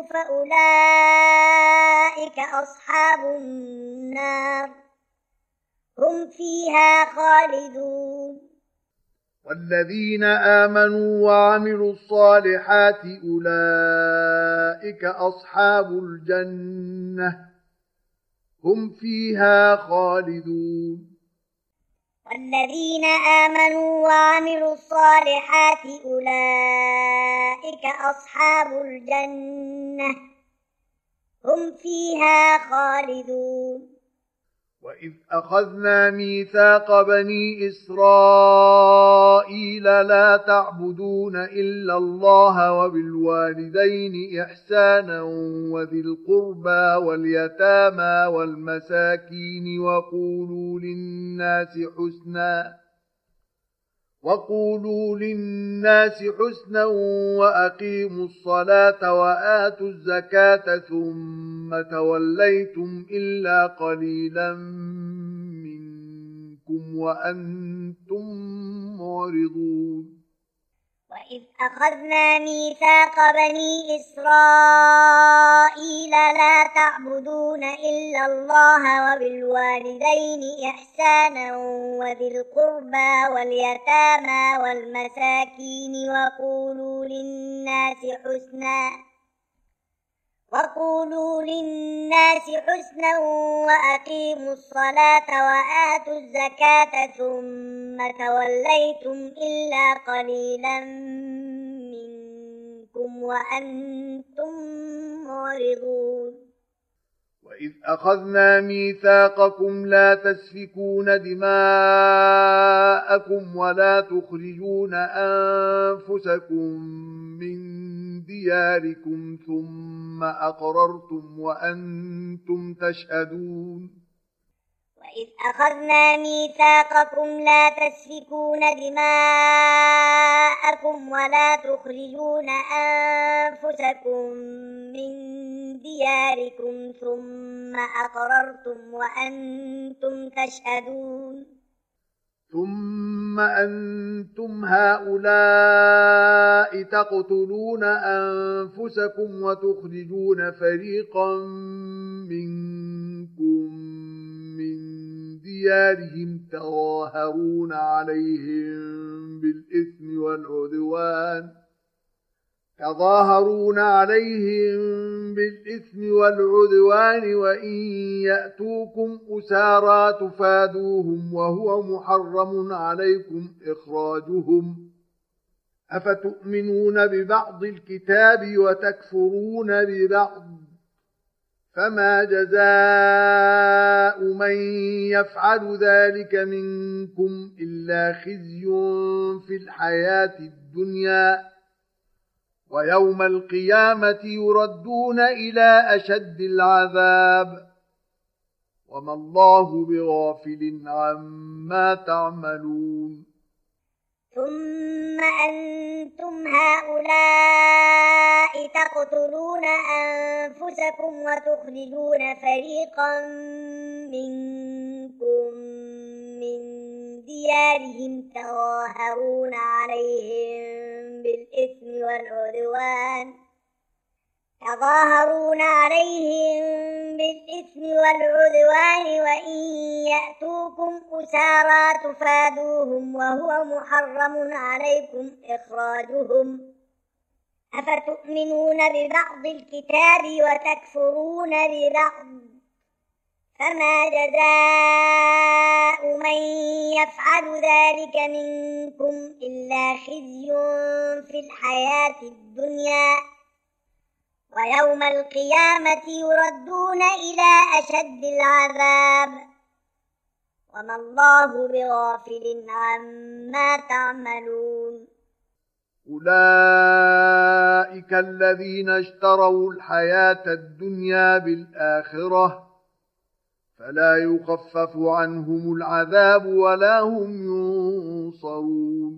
فأولئك أصحاب النار هم فيها خالدون والذين آمنوا وعملوا الصالحات أولئك أصحاب الجنة هم فيها خالدون والذين آمنوا وعملوا الصالحات أولئك أصحاب الجنة هم فيها خالدون وإذ أخذنا ميثاق بني إسرائيل لا تعبدون إلا الله وبالوالدين إحسانا وذي القربى واليتامى والمساكين وقولوا للناس حسنا وقولوا للناس حسنا وأقيموا الصلاة وآتوا الزكاة ثم توليتم إلا قليلا منكم وأنتم معرضون وإذ أخذنا ميثاق بني إسرائيل لا تعبدون إلا الله وبالوالدين إحسانا وذي القربى واليتامى والمساكين وقولوا للناس حسنا وقولوا للناس حسنا وأقيموا الصلاة وآتوا الزكاة ثم توليتم إلا قليلا منكم وأنتم معرضون وإذ أخذنا ميثاقكم لا تسفكون دماءكم ولا تخرجون أنفسكم من دياركم ثم أقررتم وأنتم تشهدون وإذ أخذنا ميثاقكم لا تسفكون دماءكم ولا تخرجون أنفسكم من دياركم ثم أقررتم وأنتم تشهدون ثم أنتم هؤلاء تقتلون أنفسكم وتخرجون فريقا منكم من ديارهم تظاهرون عليهم بالإثم والعدوان تظاهرون عليهم بالإثم والعدوان وإن يأتوكم أسارى تفادوهم وهو محرم عليكم إخراجهم أفتؤمنون ببعض الكتاب وتكفرون ببعض فما جزاء من يفعل ذلك منكم إلا خزي في الحياة الدنيا ويوم القيامة يردون إلى أشد العذاب وما الله بغافل عما تعملون ثم أنتم هؤلاء تقتلون أنفسكم وتخرجون فريقا منكم من ديارهم تظاهرون عليهم بالإثم والعدوان تظاهرون عليهم بالإثم والعدوان وإن يأتوكم أسارى تفادوهم وهو محرم عليكم إخراجهم أفتؤمنون ببعض الكتاب وتكفرون ببعض فما جزاء من يفعل ذلك منكم إلا خزي في الحياة الدنيا ويوم القيامة يردون إلى أشد العذاب وما الله بغافل عما تعملون أولئك الذين اشتروا الحياة الدنيا بالآخرة فلا يخفف عنهم العذاب ولا هم ينصرون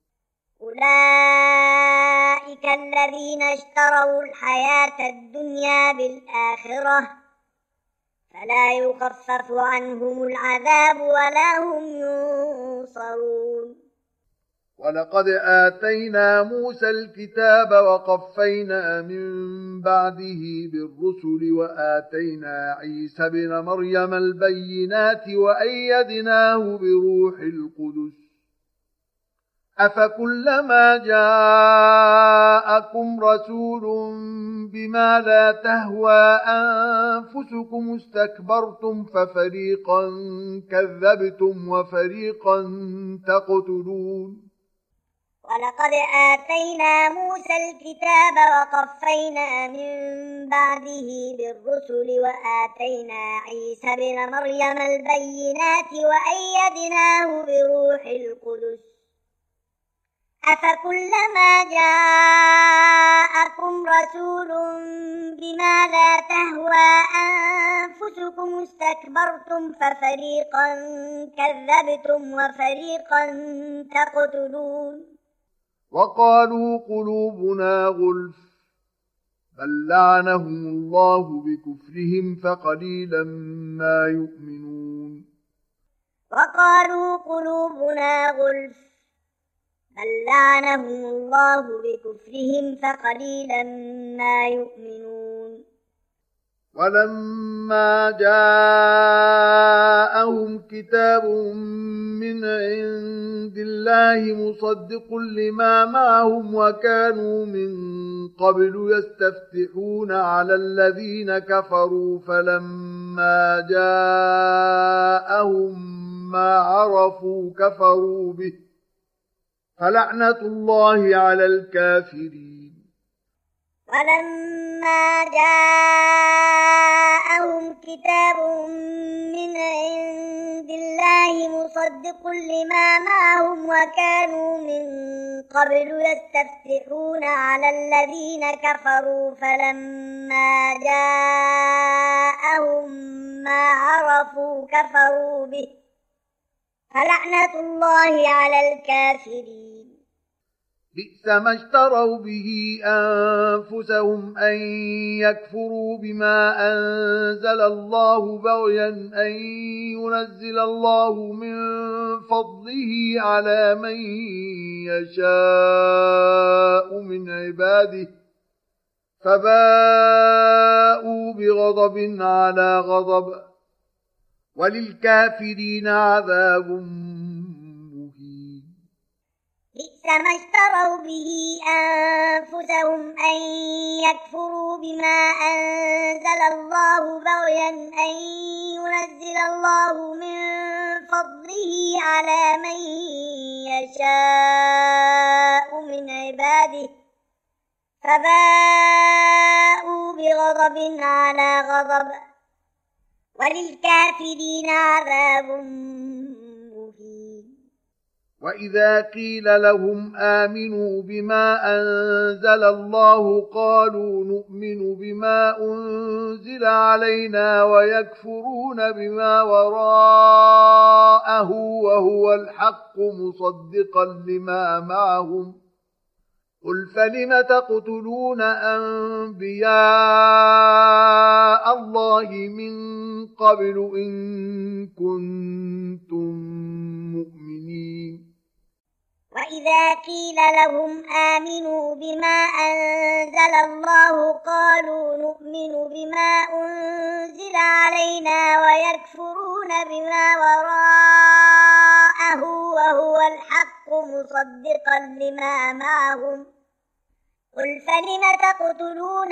أولئك الذين اشتروا الحياة الدنيا بالآخرة فلا يخفف عنهم العذاب ولا هم ينصرون ولقد آتينا موسى الكتاب وقفينا من بعده بالرسل وآتينا عيسى بن مريم البينات وأيدناه بروح القدس أفكلما جاءكم رسول بما لا تهوى أنفسكم استكبرتم ففريقا كذبتم وفريقا تقتلون ولقد آتينا موسى الكتاب وقفينا من بعده بالرسل وآتينا عيسى بن مريم البينات وأيدناه بروح القدس أفكلما جاءكم رسول بما لا تهوى أنفسكم استكبرتم ففريقا كذبتم وفريقا تقتلون وقالوا قلوبنا غلف بل لعنهم الله بكفرهم فقليلا ما يؤمنون وقالوا قلوبنا غلف بل لعنهم الله بكفرهم فقليلا ما يؤمنون ولما جاءهم كتاب من عند الله مصدق لما معهم وكانوا من قبل يستفتحون على الذين كفروا فلما جاءهم ما عرفوا كفروا به فلعنة الله على الكافرين ولما جاءهم كتاب من عند الله مصدق لما معهم وكانوا من قبل يستفتحون على الذين كفروا فلما جاءهم ما عرفوا كفروا به فلعنة الله على الكافرين بئس ما اشتروا به أنفسهم أن يكفروا بما أنزل الله بغيا أن ينزل الله من فضله على من يشاء من عباده فباءوا بغضب على غضب وللكافرين عذاب مهين بئس ما اشتروا به أنفسهم أن يكفروا بما أنزل الله بغيا أن ينزل الله من فضله على من يشاء من عباده فباءوا بغضب على غضب وللكافرين عذاب مهين وإذا قيل لهم آمنوا بما أنزل الله قالوا نؤمن بما أنزل علينا ويكفرون بما وراءه وهو الحق مصدقا لما معهم قل فلم تقتلون أنبياء الله من قبل إن كنتم مؤمنين وإذا قيل لهم آمنوا بما أنزل الله قالوا نؤمن بما أنزل علينا ويكفرون بما وراءه وهو الحق مصدقا لما معهم قل فلم تقتلون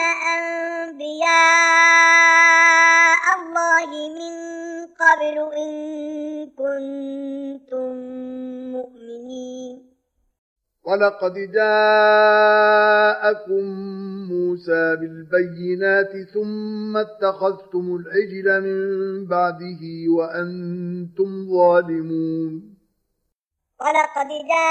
أنبياء الله من قبل إن كنتم مؤمنين ولقد جاءكم موسى بالبينات ثم اتخذتم العجل من بعده وأنتم ظالمون ولقد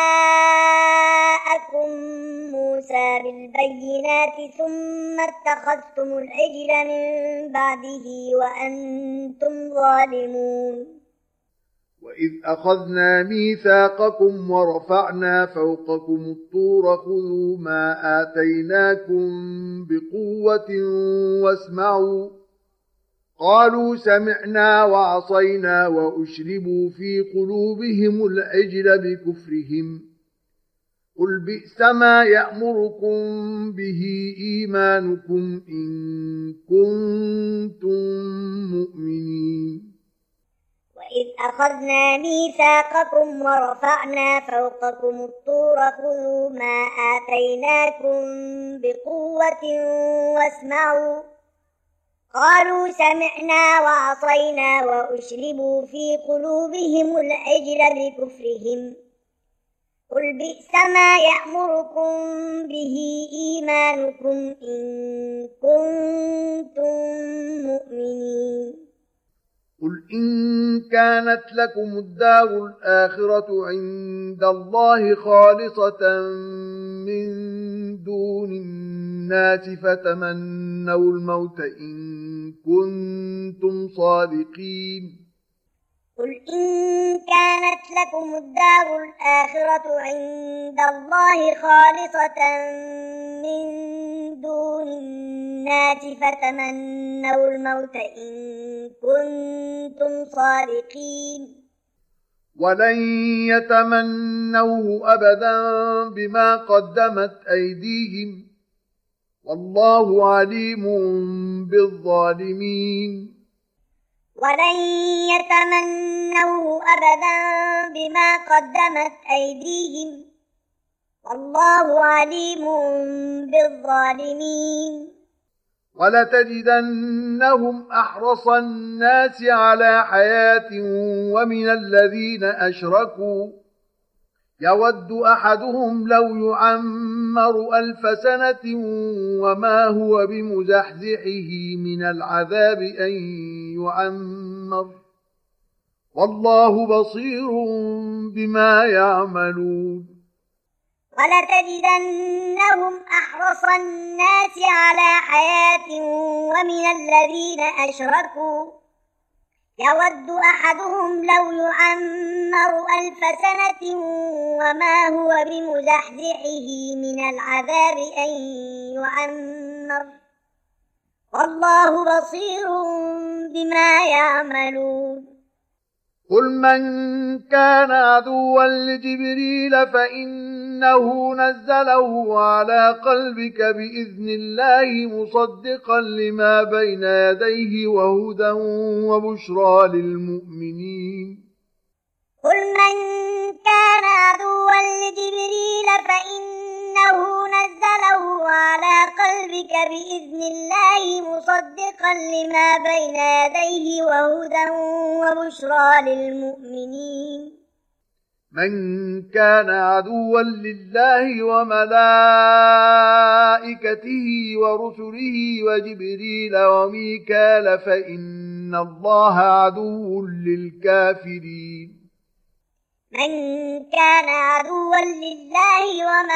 جاءكم موسى بالبينات ثم اتخذتم العجل من بعده وأنتم ظالمون وإذ أخذنا ميثاقكم ورفعنا فوقكم الطور خذوا ما آتيناكم بقوة واسمعوا قالوا سمعنا وعصينا وأشربوا في قلوبهم العجل بكفرهم قل بئس ما يأمركم به إيمانكم إن كنتم مؤمنين وإذ أخذنا ميثاقكم ورفعنا فوقكم الطور خذوا ما آتيناكم بقوة واسمعوا قالوا سمعنا وعصينا وأشربوا في قلوبهم العجل بكفرهم قل بئس ما يأمركم به إيمانكم إن كنتم مؤمنين قل إن كانت لكم الدار الآخرة عند الله خالصة من دون الناس فتمنوا الموت إن كنتم صادقين قل إن كانت لكم الدار الآخرة عند الله خالصة من دون الناس فتمنوا الموت إن كنتم صادقين ولن يتمنوه أبدا بما قدمت أيديهم والله عليم بالظالمين ولن يتمنوه أبدا بما قدمت أيديهم والله عليم بالظالمين ولتجدنهم أحرص الناس على حياة ومن الذين أشركوا يود أحدهم لو يعمر ألف سنة وما هو بمزحزحه من العذاب أن يعمر والله بصير بما يعملون ولتجدنهم أحرص الناس على حياة ومن الذين أشركوا يود أحدهم لو يعمر ألف سنة وما هو بمزحزحه من العذاب أن يعمر والله بصير بما يعملون قل من كان عدوا لجبريل فإنه نزله على قلبك بإذن الله مصدقا لما بين يديه وهدى وبشرى للمؤمنين قل من كان عدوا لجبريل فإنه نزله على قلبك بإذن الله مصدقا لما بين يديه وهدى وبشرى للمؤمنين من كان عدوا لله وملائكته ورسله وجبريل وميكال فإن الله عدو للكافرين من كان عدوا لله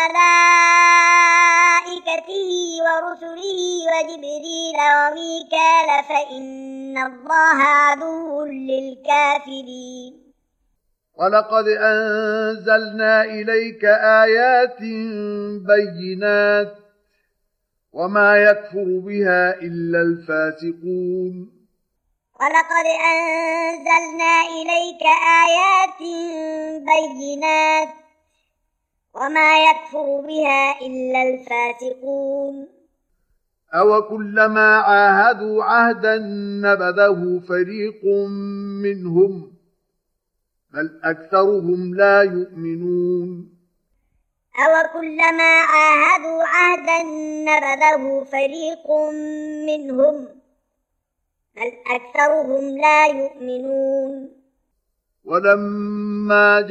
وملائكته ورسله وجبريل وميكال فإن الله عدو للكافرين ولقد أنزلنا إليك آيات بينات وما يكفر بها إلا الفاسقون ولقد أنزلنا إليك آيات بينات وما يكفر بها إلا الفاسقون أو كلما عاهدوا عهدا نبذه فريق منهم بل أكثرهم لا يؤمنون أو كلما عاهدوا عهدا نبذه فريق منهم بل أكثرهم لا يؤمنون ولما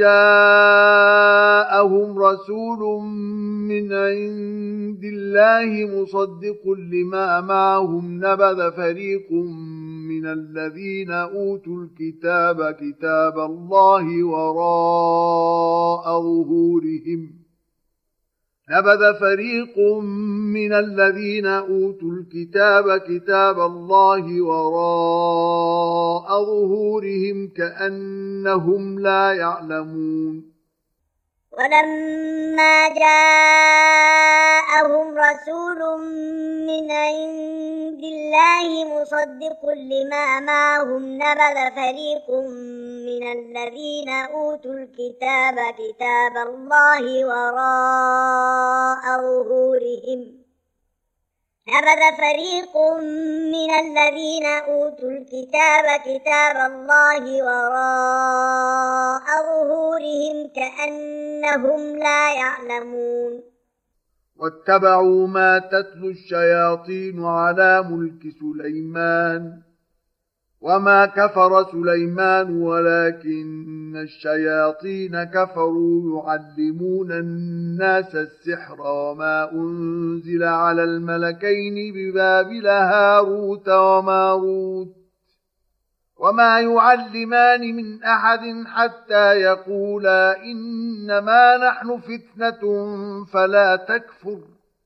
جاءهم رسول من عند الله مصدق لما معهم نبذ فريق من الذين أوتوا الكتاب كتاب الله وراء ظهورهم نبذ فريق من الذين أوتوا الكتاب كتاب الله وراء ظهورهم كأنهم لا يعلمون ولما جاءهم رسول من عند الله مصدق لما معهم نبذ فريق من الذين أوتوا الكتاب كتاب الله وراء ظهورهم نبذ فريق من الذين أوتوا الكتاب كتاب الله وراء ظهورهم كأنهم لا يعلمون واتبعوا ما تتلو الشياطين على ملك سليمان وما كفر سليمان ولكن الشياطين كفروا يعلمون الناس السحر وما أنزل على الملكين ببابل هاروت وماروت وما يعلمان من أحد حتى يقولا إنما نحن فتنة فلا تكفر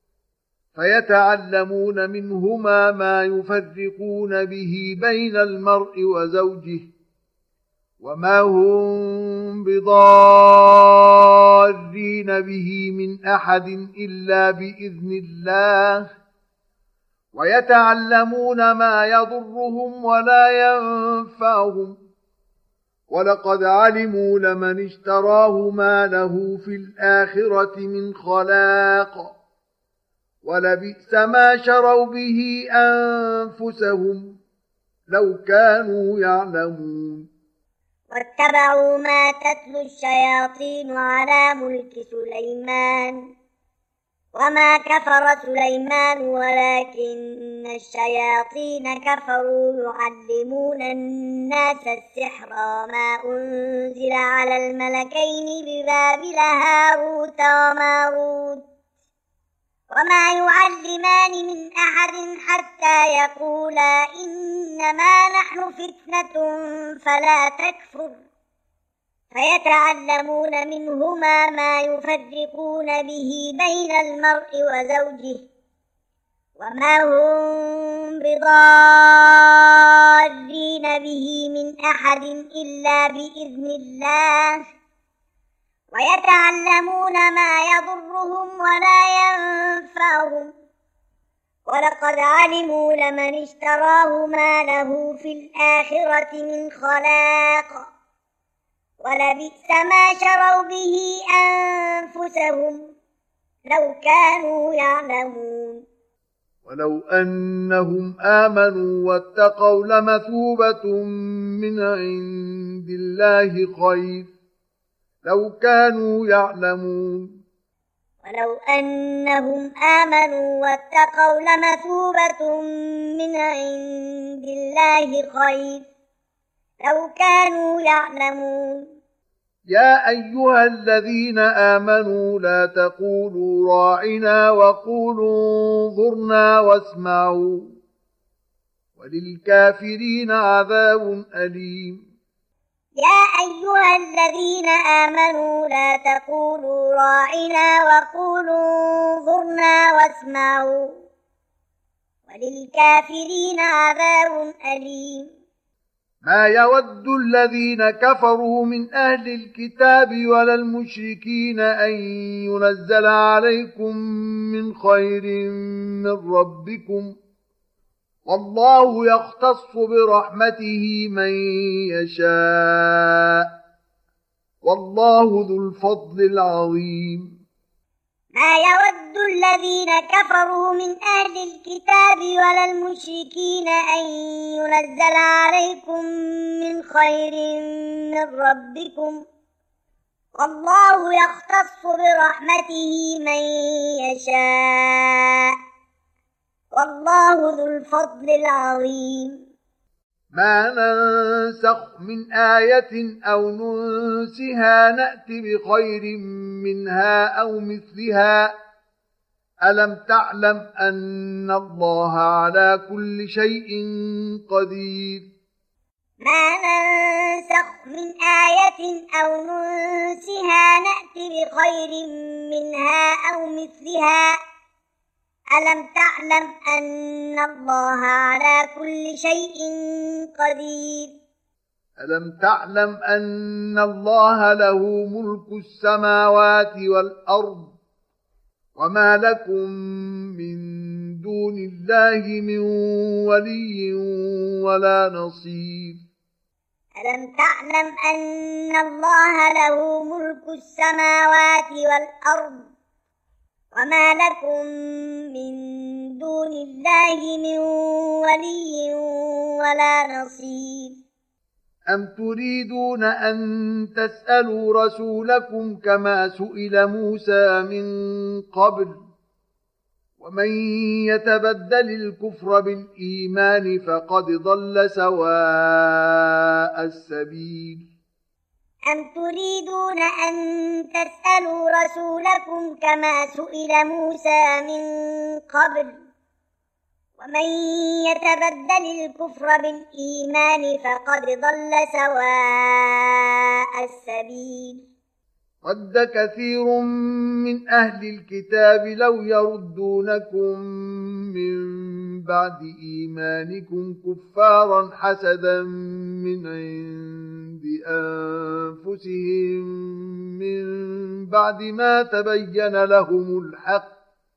فيتعلمون منهما ما يفرقون به بين المرء وزوجه وما هم بضارين به من أحد إلا بإذن الله ويتعلمون ما يضرهم ولا ينفعهم ولقد علموا لمن اشتراه ما له في الآخرة من خلاق ولبئس ما شروا به أنفسهم لو كانوا يعلمون واتبعوا ما تتلو الشياطين على ملك سليمان وما كفر سليمان ولكن الشياطين كفروا يعلمون الناس السحر وما أنزل على الملكين ببابل هاروت وماروت وما يعلمان من أحد حتى يقولا إنما نحن فتنة فلا تكفر فيتعلمون منهما ما يفرقون به بين المرء وزوجه وما هم بضارين به من أحد إلا بإذن الله ويتعلمون ما يضرهم ولا ينفعهم ولقد علموا لمن اشتراه ما له في الآخرة من خلاق ولبئس ما شروا به أنفسهم لو كانوا يعلمون ولو أنهم آمنوا واتقوا لمثوبة من عند الله خير لو كانوا يعلمون ولو أنهم آمنوا واتقوا لمثوبة من عند الله خير لو كانوا يعلمون يا أيها الذين آمنوا لا تقولوا راعنا وقولوا انظرنا واسمعوا وللكافرين عذاب أليم يا أيها الذين آمنوا لا تقولوا راعنا وقولوا انظرنا واسمعوا وللكافرين عذاب أليم. ما يود الذين كفروا من أهل الكتاب ولا المشركين أن ينزل عليكم من خير من ربكم، والله يختص برحمته من يشاء، والله ذو الفضل العظيم. ما يود الذين كفروا من أهل الكتاب ولا المشركين أن ينزل عليكم من خير من ربكم، والله يختص برحمته من يشاء، والله ذو الفضل العظيم. ما ننسخ من آية أو ننسها نأت بخير منها أو مثلها، ألم تعلم أن الله على كل شيء قدير. ما ننسخ من آية أو ننسها نأت بخير منها أو مثلها، ألم تعلم أن الله على كل شيء قدير. ألم تعلم أن الله له ملك السماوات والأرض، وما لكم من دون الله من ولي ولا نصير. ألم تعلم أن الله له ملك السماوات والأرض، وما لكم من دون الله من ولي ولا نصير. أم تريدون أن تسألوا رسولكم كما سئل موسى من قبل، ومن يتبدل الكفر بالإيمان فقد ضل سواء السبيل. أم تريدون أن تسألوا رسولكم كما سئل موسى من قبل، ومن يتبدل الكفر بالإيمان فقد ضل سواء السبيل. ود كثير من أهل الكتاب لو يردونكم من بعد إيمانكم كفارا حسدا من عند أنفسهم من بعد ما تبين لهم الحق،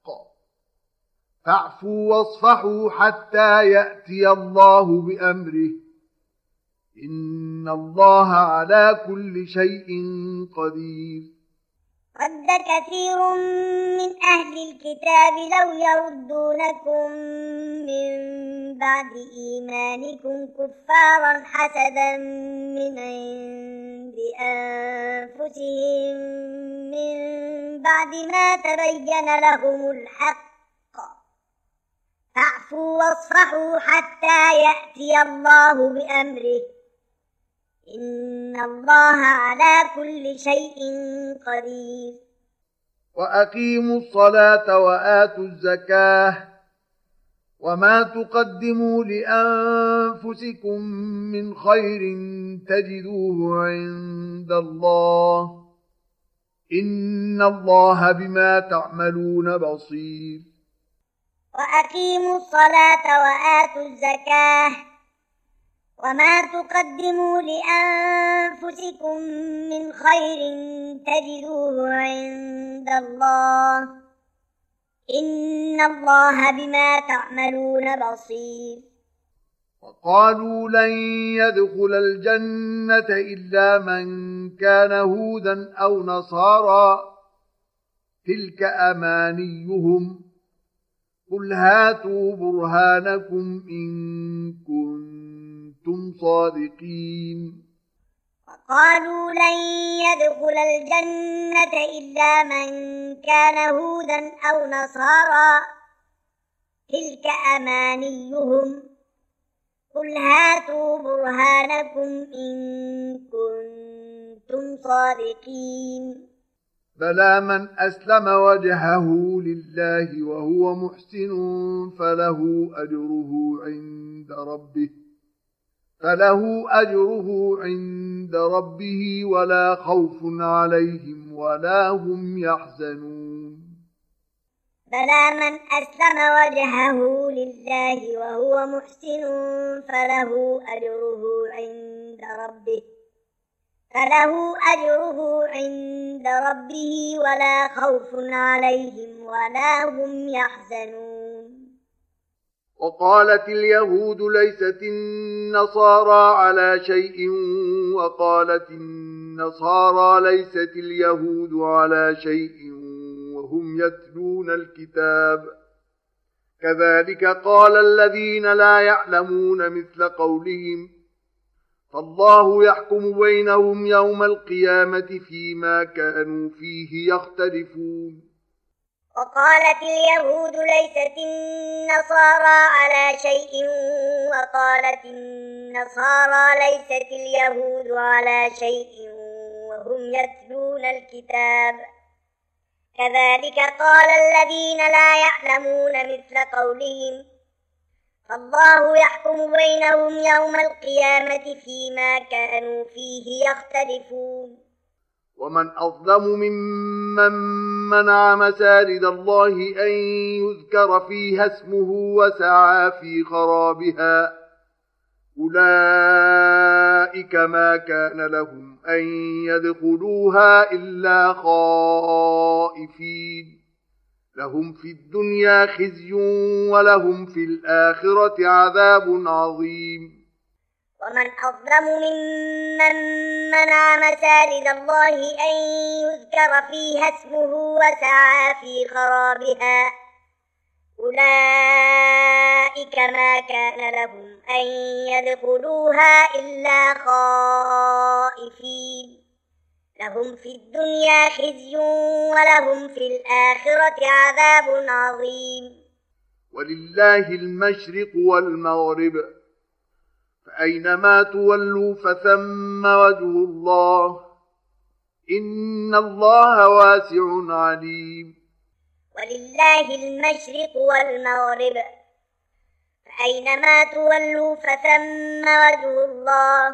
فاعفوا واصفحوا حتى يأتي الله بأمره، إن الله على كل شيء قدير. ود كثير من أهل الكتاب لو يردونكم من بعد إيمانكم كفارا حسدا من عند أنفسهم من بعد ما تبين لهم الحق، فاعفوا واصفحوا حتى يأتي الله بأمره، إن الله على كل شيء قدير. وأقيموا الصلاة وآتوا الزكاة، وما تقدموا لأنفسكم من خير تجدوه عند الله، إن الله بما تعملون بصير. وأقيموا الصلاة وآتوا الزكاة، وما تقدموا لأنفسكم من خير تجدوه عند الله، إن الله بما تعملون بصير. وقالوا لن يدخل الجنة إلا من كان هودا أو نصارى، تلك أمانيهم، قل هاتوا برهانكم إن كنتم صادقين. وقالوا لن يدخل الجنة إلا من كان هودا أو نصارى، تلك أمانيهم، قل هاتوا برهانكم إن كنتم صادقين. بلى من أسلم وجهه لله وهو محسن فله أجره عند ربه، فله أجره عند ربه ولا خوف عليهم ولا هم يحزنون بلى من أسلم وجهه لله وهو محسن فله أجره عند ربه فله أجره عند ربه ولا خوف عليهم ولا هم يحزنون وقالت اليهود ليست النصارى على شيء وقالت النصارى ليست اليهود على شيء وهم يتلون الكتاب كذلك قال الذين لا يعلمون مثل قولهم فالله يحكم بينهم يوم القيامة فيما كانوا فيه يختلفون وقالت اليهود ليست النصارى على شيء وقالت النصارى ليست اليهود على شيء وهم يتلون الكتاب كذلك قال الذين لا يعلمون مثل قولهم فالله يحكم بينهم يوم القيامة فيما كانوا فيه يختلفون ومن أظلم ممن منع مساجد الله أن يذكر فيها اسمه وسعى في خرابها أولئك ما كان لهم أن يدخلوها إلا خائفين لهم في الدنيا خزي ولهم في الآخرة عذاب عظيم ومن أظلم ممن منع مساجد الله أن يذكر فيها اسمه وسعى في خرابها أولئك ما كان لهم أن يدخلوها إلا خائفين لهم في الدنيا خزي ولهم في الآخرة عذاب عظيم ولله المشرق والمغرب فأينما تولوا فثم وجه الله إن الله واسع عليم ولله المشرق والمغرب فأينما تولوا فثم وجه الله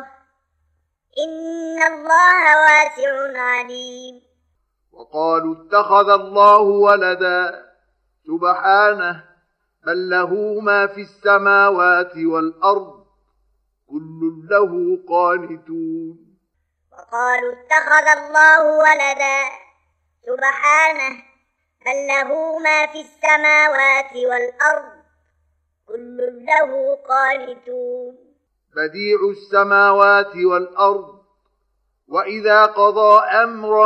إن الله واسع عليم وقالوا اتخذ الله ولدا سبحانه بل له ما في السماوات والأرض كل له قانتون وقالوا اتخذ الله ولدا سبحانه بل له ما في السماوات والأرض كل له قانتون بديع السماوات والأرض وإذا قضى أمرا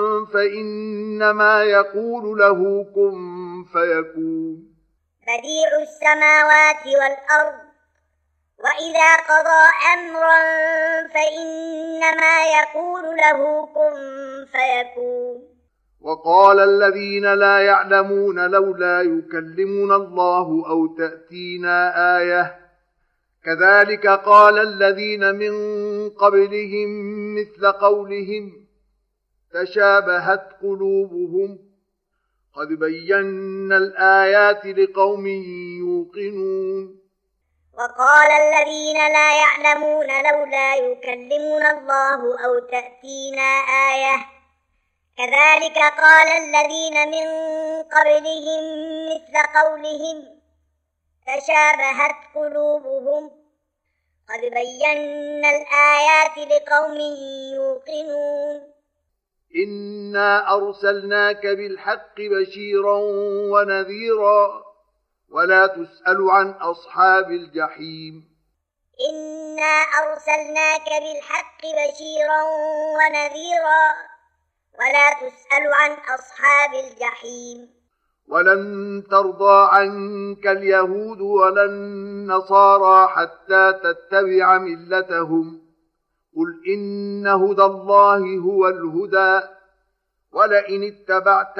فإنما يقول له كن فيكون بديع السماوات والأرض وإذا قضى أمرا فإنما يقول له كن فيكون وقال الذين لا يعلمون لولا يكلمنا الله أو تأتينا آية كذلك قال الذين من قبلهم مثل قولهم تشابهت قلوبهم قد بينا الآيات لقوم يوقنون وقال الذين لا يعلمون لولا يكلمنا الله أو تأتينا آية كذلك قال الذين من قبلهم مثل قولهم تشابهت قلوبهم قد بينا الآيات لقوم يوقنون إنا أرسلناك بالحق بشيرا ونذيرا ولا تسأل عن أصحاب الجحيم إنا أرسلناك بالحق بشيرا ونذيرا ولا تسأل عن أصحاب الجحيم ولن ترضى عنك اليهود ولا النصارى حتى تتبع ملتهم قل إن هدى الله هو الهدى ولئن اتبعت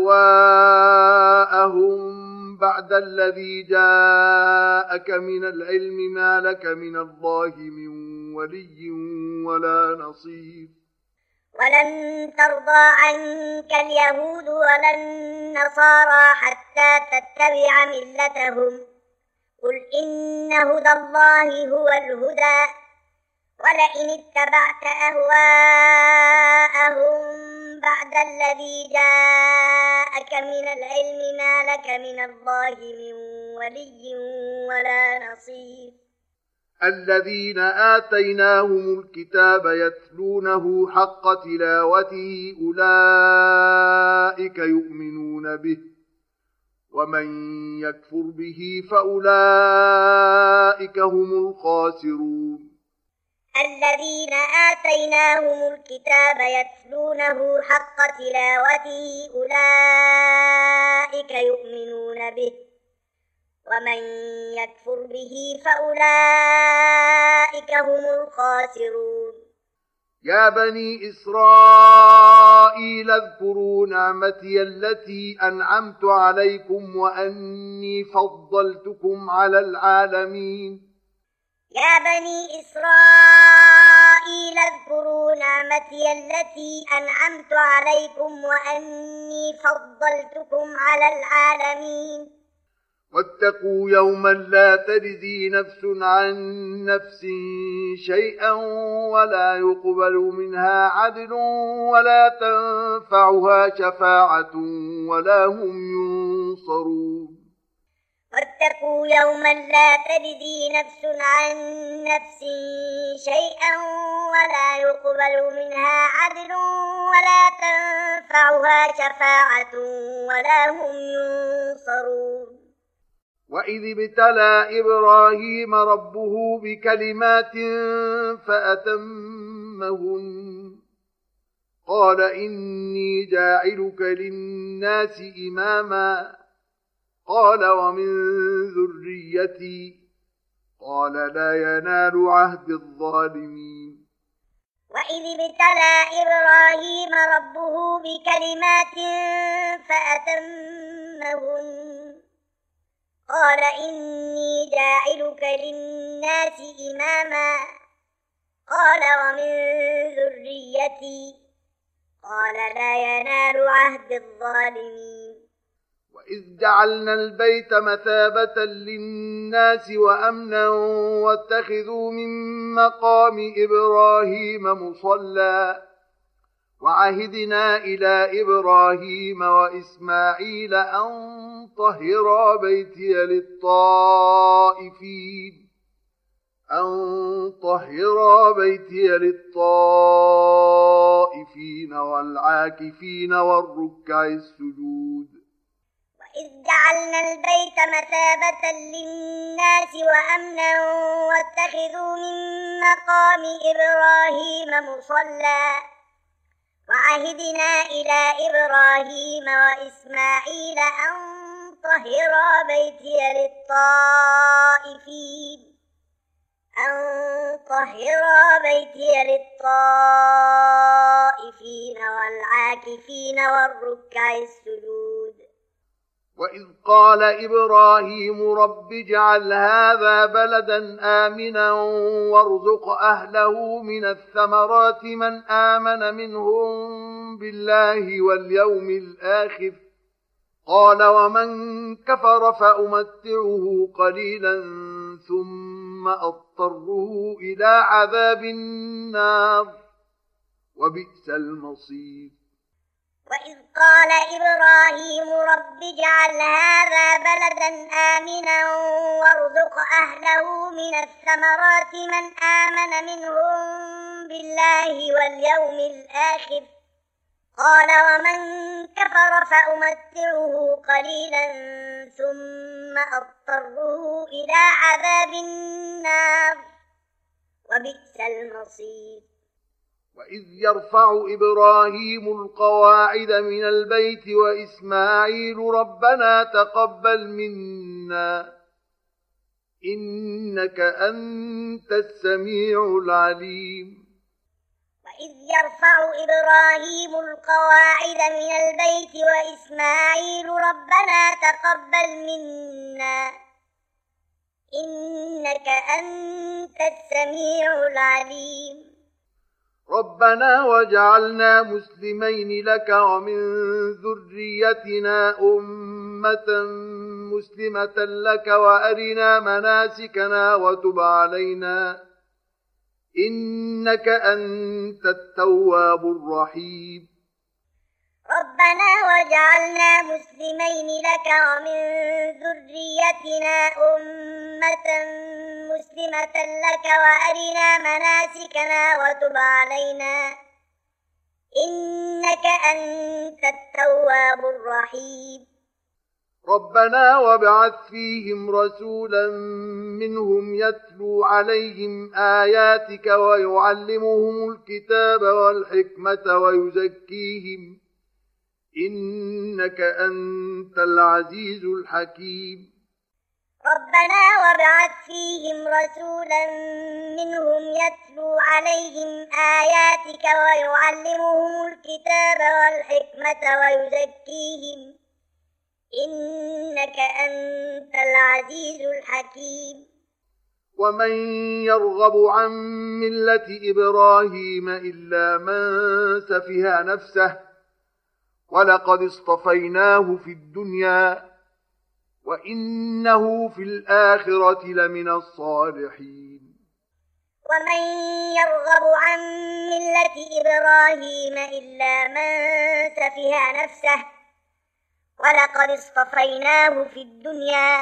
أهواءهم بعد الذي جاءك من العلم ما لك من الله من ولي ولا نصير ولن ترضى عنك اليهود ولا النصارى حتى تتبع ملتهم قل إن هدى الله هو الهدى ولئن اتبعت أهواءهم بعد الذي جاءك من العلم ما لك من الله من ولي ولا نصير الذين آتيناهم الكتاب يتلونه حق تلاوته أولئك يؤمنون به ومن يكفر به فأولئك هم الخاسرون الذين آتيناهم الكتاب يتلونه حق تلاوته أولئك يؤمنون به ومن يكفر به فأولئك هم الخاسرون يا بني إسرائيل اذكروا نعمتي التي أنعمت عليكم وأني فضلتكم على العالمين يا بني إسرائيل اذكروا نعمتي التي أنعمت عليكم وأني فضلتكم على العالمين واتقوا يوما لا تجزي نفس عن نفس شيئا ولا يقبل منها عدل ولا تنفعها شفاعة ولا هم ينصرون واتقوا يوما لا تجزي نفس عن نفس شيئا ولا يقبل منها عدل ولا تنفعها شفاعة ولا هم ينصرون وإذ ابتلى إبراهيم ربه بكلمات فأتمهن قال إني جاعلك للناس إماما قال ومن ذريتي قال لا ينال عهد الظالمين وإذ ابتلى إبراهيم ربه بكلمات فأتمهن قال إني جاعلك للناس إماما قال ومن ذريتي قال لا ينال عهد الظالمين وإذ جعلنا البيت مثابة للناس وأمنا واتخذوا من مقام إبراهيم مصلى وعهدنا إلى إبراهيم وإسماعيل أن طهرا بيتي للطائفين أن طهرا بيتي للطائفين والعاكفين والركع السجود وإذ جعلنا البيت مثابة للناس وأمنا واتخذوا من مقام إبراهيم مصلى وعهدنا إلى إبراهيم وإسماعيل أن طهرا بيتي للطائفين أن طهرا بيتي للطائفين والعاكفين والركع السجود وإذ قال إبراهيم رب اجعل هذا بلدا آمنا وارزق أهله من الثمرات من آمن منهم بالله واليوم الآخر قال ومن كفر فأمتعه قليلا ثم أضطره إلى عذاب النار وبئس المصير وإذ قال إبراهيم رب اجعل هذا بلدا آمنا وارزق أهله من الثمرات من آمن منهم بالله واليوم الآخر قال ومن كفر فأمتعه قليلا ثم أضطره إلى عذاب النار وبئس المصير وإذ يرفع إبراهيم القواعد من البيت وإسماعيل ربنا تقبل منا إنك أنت السميع العليم وإذ يرفع إبراهيم القواعد من البيت وإسماعيل ربنا تقبل منا إنك أنت السميع العليم ربنا واجعلنا مسلمين لك ومن ذريتنا أمة مسلمة لك وأرنا مناسكنا وتب علينا إنك أنت التواب الرحيم ربنا واجعلنا مسلمين لك ومن ذريتنا أمة مسلمة لك وأرنا مناسكنا وتب علينا إنك أنت التواب الرحيم ربنا وابعث فيهم رسولا منهم يتلو عليهم آياتك ويعلمهم الكتاب والحكمة ويزكيهم إنك أنت العزيز الحكيم ربنا وابعث فيهم رسولا منهم يتلو عليهم آياتك ويعلمهم الكتاب والحكمة ويزكيهم إنك أنت العزيز الحكيم ومن يرغب عن ملة إبراهيم إلا من سفه نفسه ولقد اصطفيناه في الدنيا وإنه في الآخرة لمن الصالحين ومن يرغب عن ملة إبراهيم إلا من سفه نفسه ولقد اصطفيناه في الدنيا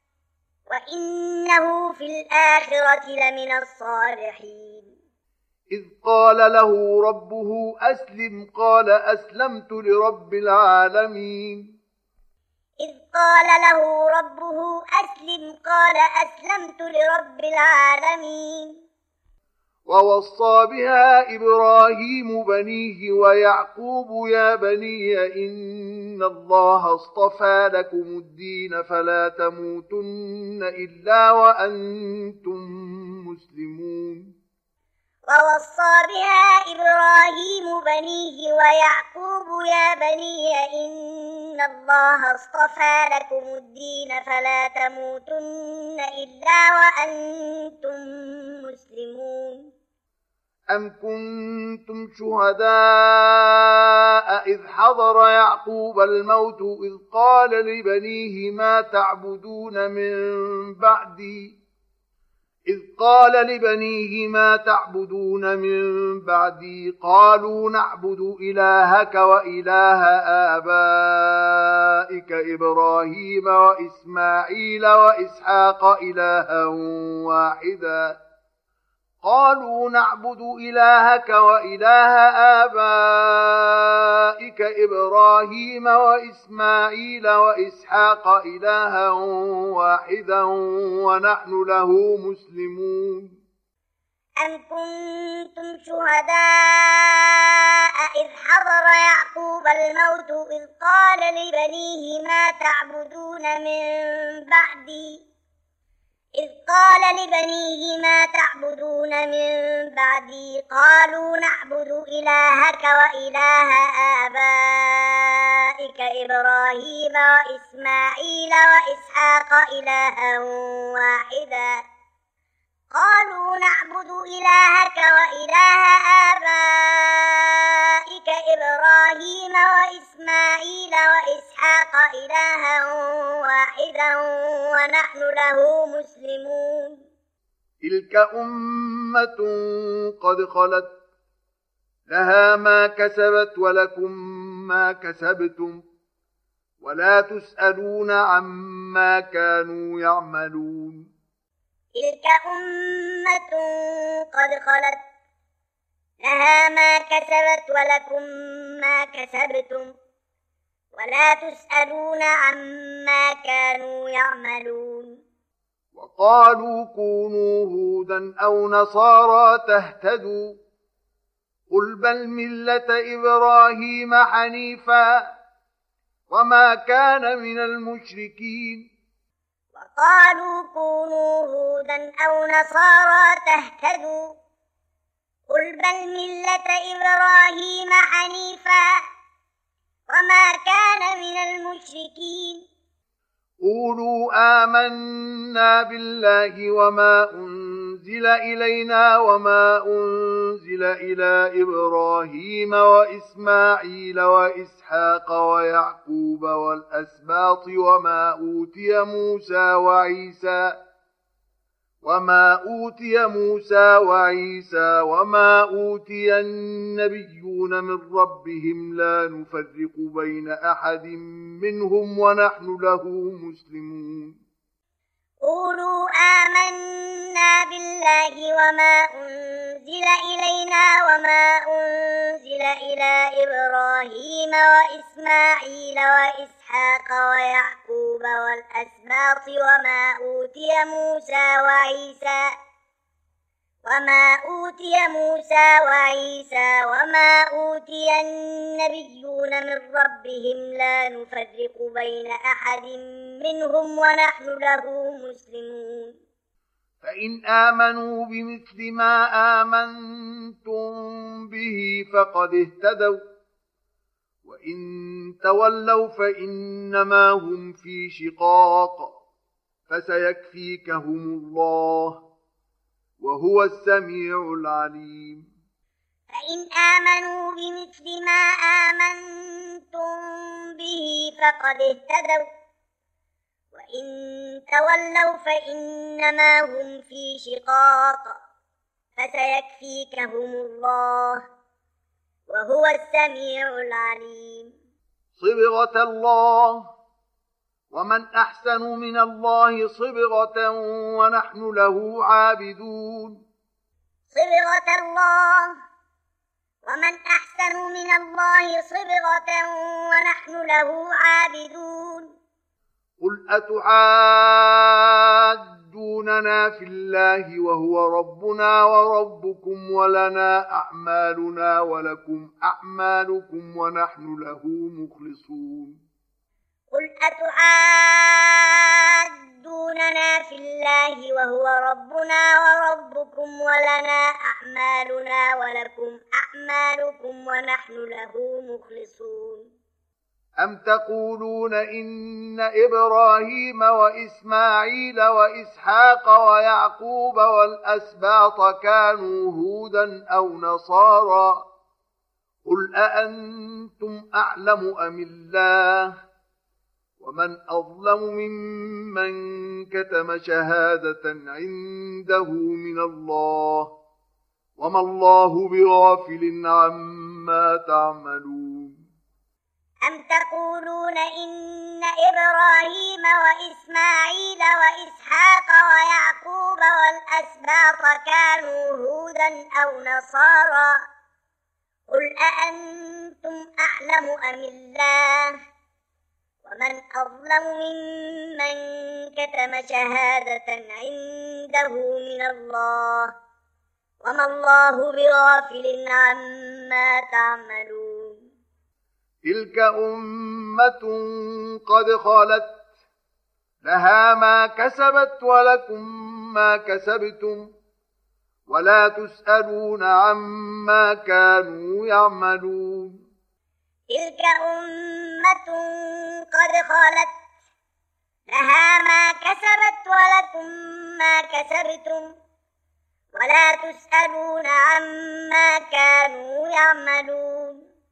وإنه في الآخرة لمن الصالحين إذ قال له ربه أسلم قال أسلمت لرب العالمين إذ قال له ربه أسلم قال أسلمت لرب العالمين ووصى بها إبراهيم بنيه ويعقوب يا بني إن الله اصطفى لكم الدين فلا تموتن إلا وأنتم مسلمون ووصى بها إبراهيم بنيه ويعقوب يا بني إن الله اصطفى لكم الدين فلا تموتن إلا وأنتم مسلمون أم كنتم شهداء إذ حضر يعقوب الموت إذ قال لبنيه ما تعبدون من بعدي إذ قال لبنيه ما تعبدون من بعدي قالوا نعبد إلهك وإله آبائك إبراهيم وإسماعيل وإسحاق إلها واحدا قالوا نعبد إلهك وإله آبائك إبراهيم وإسماعيل وإسحاق إلها واحدا ونحن له مسلمون أم كنتم شهداء إذ حضر يعقوب الموت إذ قال لبنيه ما تعبدون من بعدي إذ قال لبنيه ما تعبدون من بعدي قالوا نعبد إلهك وإله آبائك إبراهيم وإسماعيل وإسحاق إلها واحدا قالوا نعبد إلهك وإله آبائك إبراهيم وإسماعيل وإسحاق إلها واحدا ونحن له مسلمون تلك أمة قد خلت لها ما كسبت ولكم ما كسبتم ولا تسألون عما كانوا يعملون تلك أمة قد خلت لها ما كسبت ولكم ما كسبتم ولا تسألون عما كانوا يعملون وقالوا كونوا هودا أو نصارى تهتدوا قل بل ملة إبراهيم حنيفا وما كان من المشركين وقالوا كونوا هودا أو نصارى تهتدوا قل بل ملة إبراهيم حنيفا وما كان من المشركين قولوا آمنا بالله وما أنزل إلينا وما أنزل إلى إبراهيم وإسماعيل وإسحاق ويعقوب والأسباط وما أوتي موسى وعيسى وما أوتي موسى وعيسى وما أوتي النبيون من ربهم لا نفرق بين أحد منهم ونحن له مسلمون قولوا آمنا بالله وما أنزل إلينا وما أنزل إلى إبراهيم وإسماعيل وإسحاق ويعقوب والأسباط وما أوتي موسى وعيسى وما أوتي موسى وعيسى وما أوتي النبيون من ربهم لا نفرق بين أحد منهم ونحن له مسلمون فإن آمنوا بمثل ما آمنتم به فقد اهتدوا وإن تولوا فإنما هم في شقاق فسيكفيكهم الله وهو السميع العليم فإن آمنوا بمثل ما آمنتم به فقد اهتدوا وإن تولوا فإنما هم في شقاق فسيكفيكهم الله وهو السميع العليم صبغة الله ومن أحسن من الله صبغة ونحن له عابدون صبغة الله ومن أحسن من الله صبغة ونحن له عابدون قل أتحاجوننا في الله وهو ربنا وربكم ولنا أعمالنا ولكم أعمالكم ونحن له مخلصون قل أتحاجوننا في الله وهو ربنا وربكم ولنا أعمالنا ولكم أعمالكم ونحن له مخلصون أم تقولون إن إبراهيم وإسماعيل وإسحاق ويعقوب والأسباط كانوا هودا أو نصارى قل أأنتم أعلم أم الله ومن أظلم ممن كتم شهادة عنده من الله وما الله بغافل عما تعملون أم تقولون إن إبراهيم وإسماعيل وإسحاق ويعقوب والأسباط كانوا هودا أو نصارى قل أأنتم أعلم أم الله ومن أظلم ممن كتم شهادة عنده من الله وما الله بغافل عما تعملون تلك أمة قد خلت لها ما كسبت ولكم ما كسبتم ولا تسألون عما كانوا يعملون تلك أمة قد خلت لها ما كسبت ولكم ما كسبتم ولا تسألون عما كانوا يعملون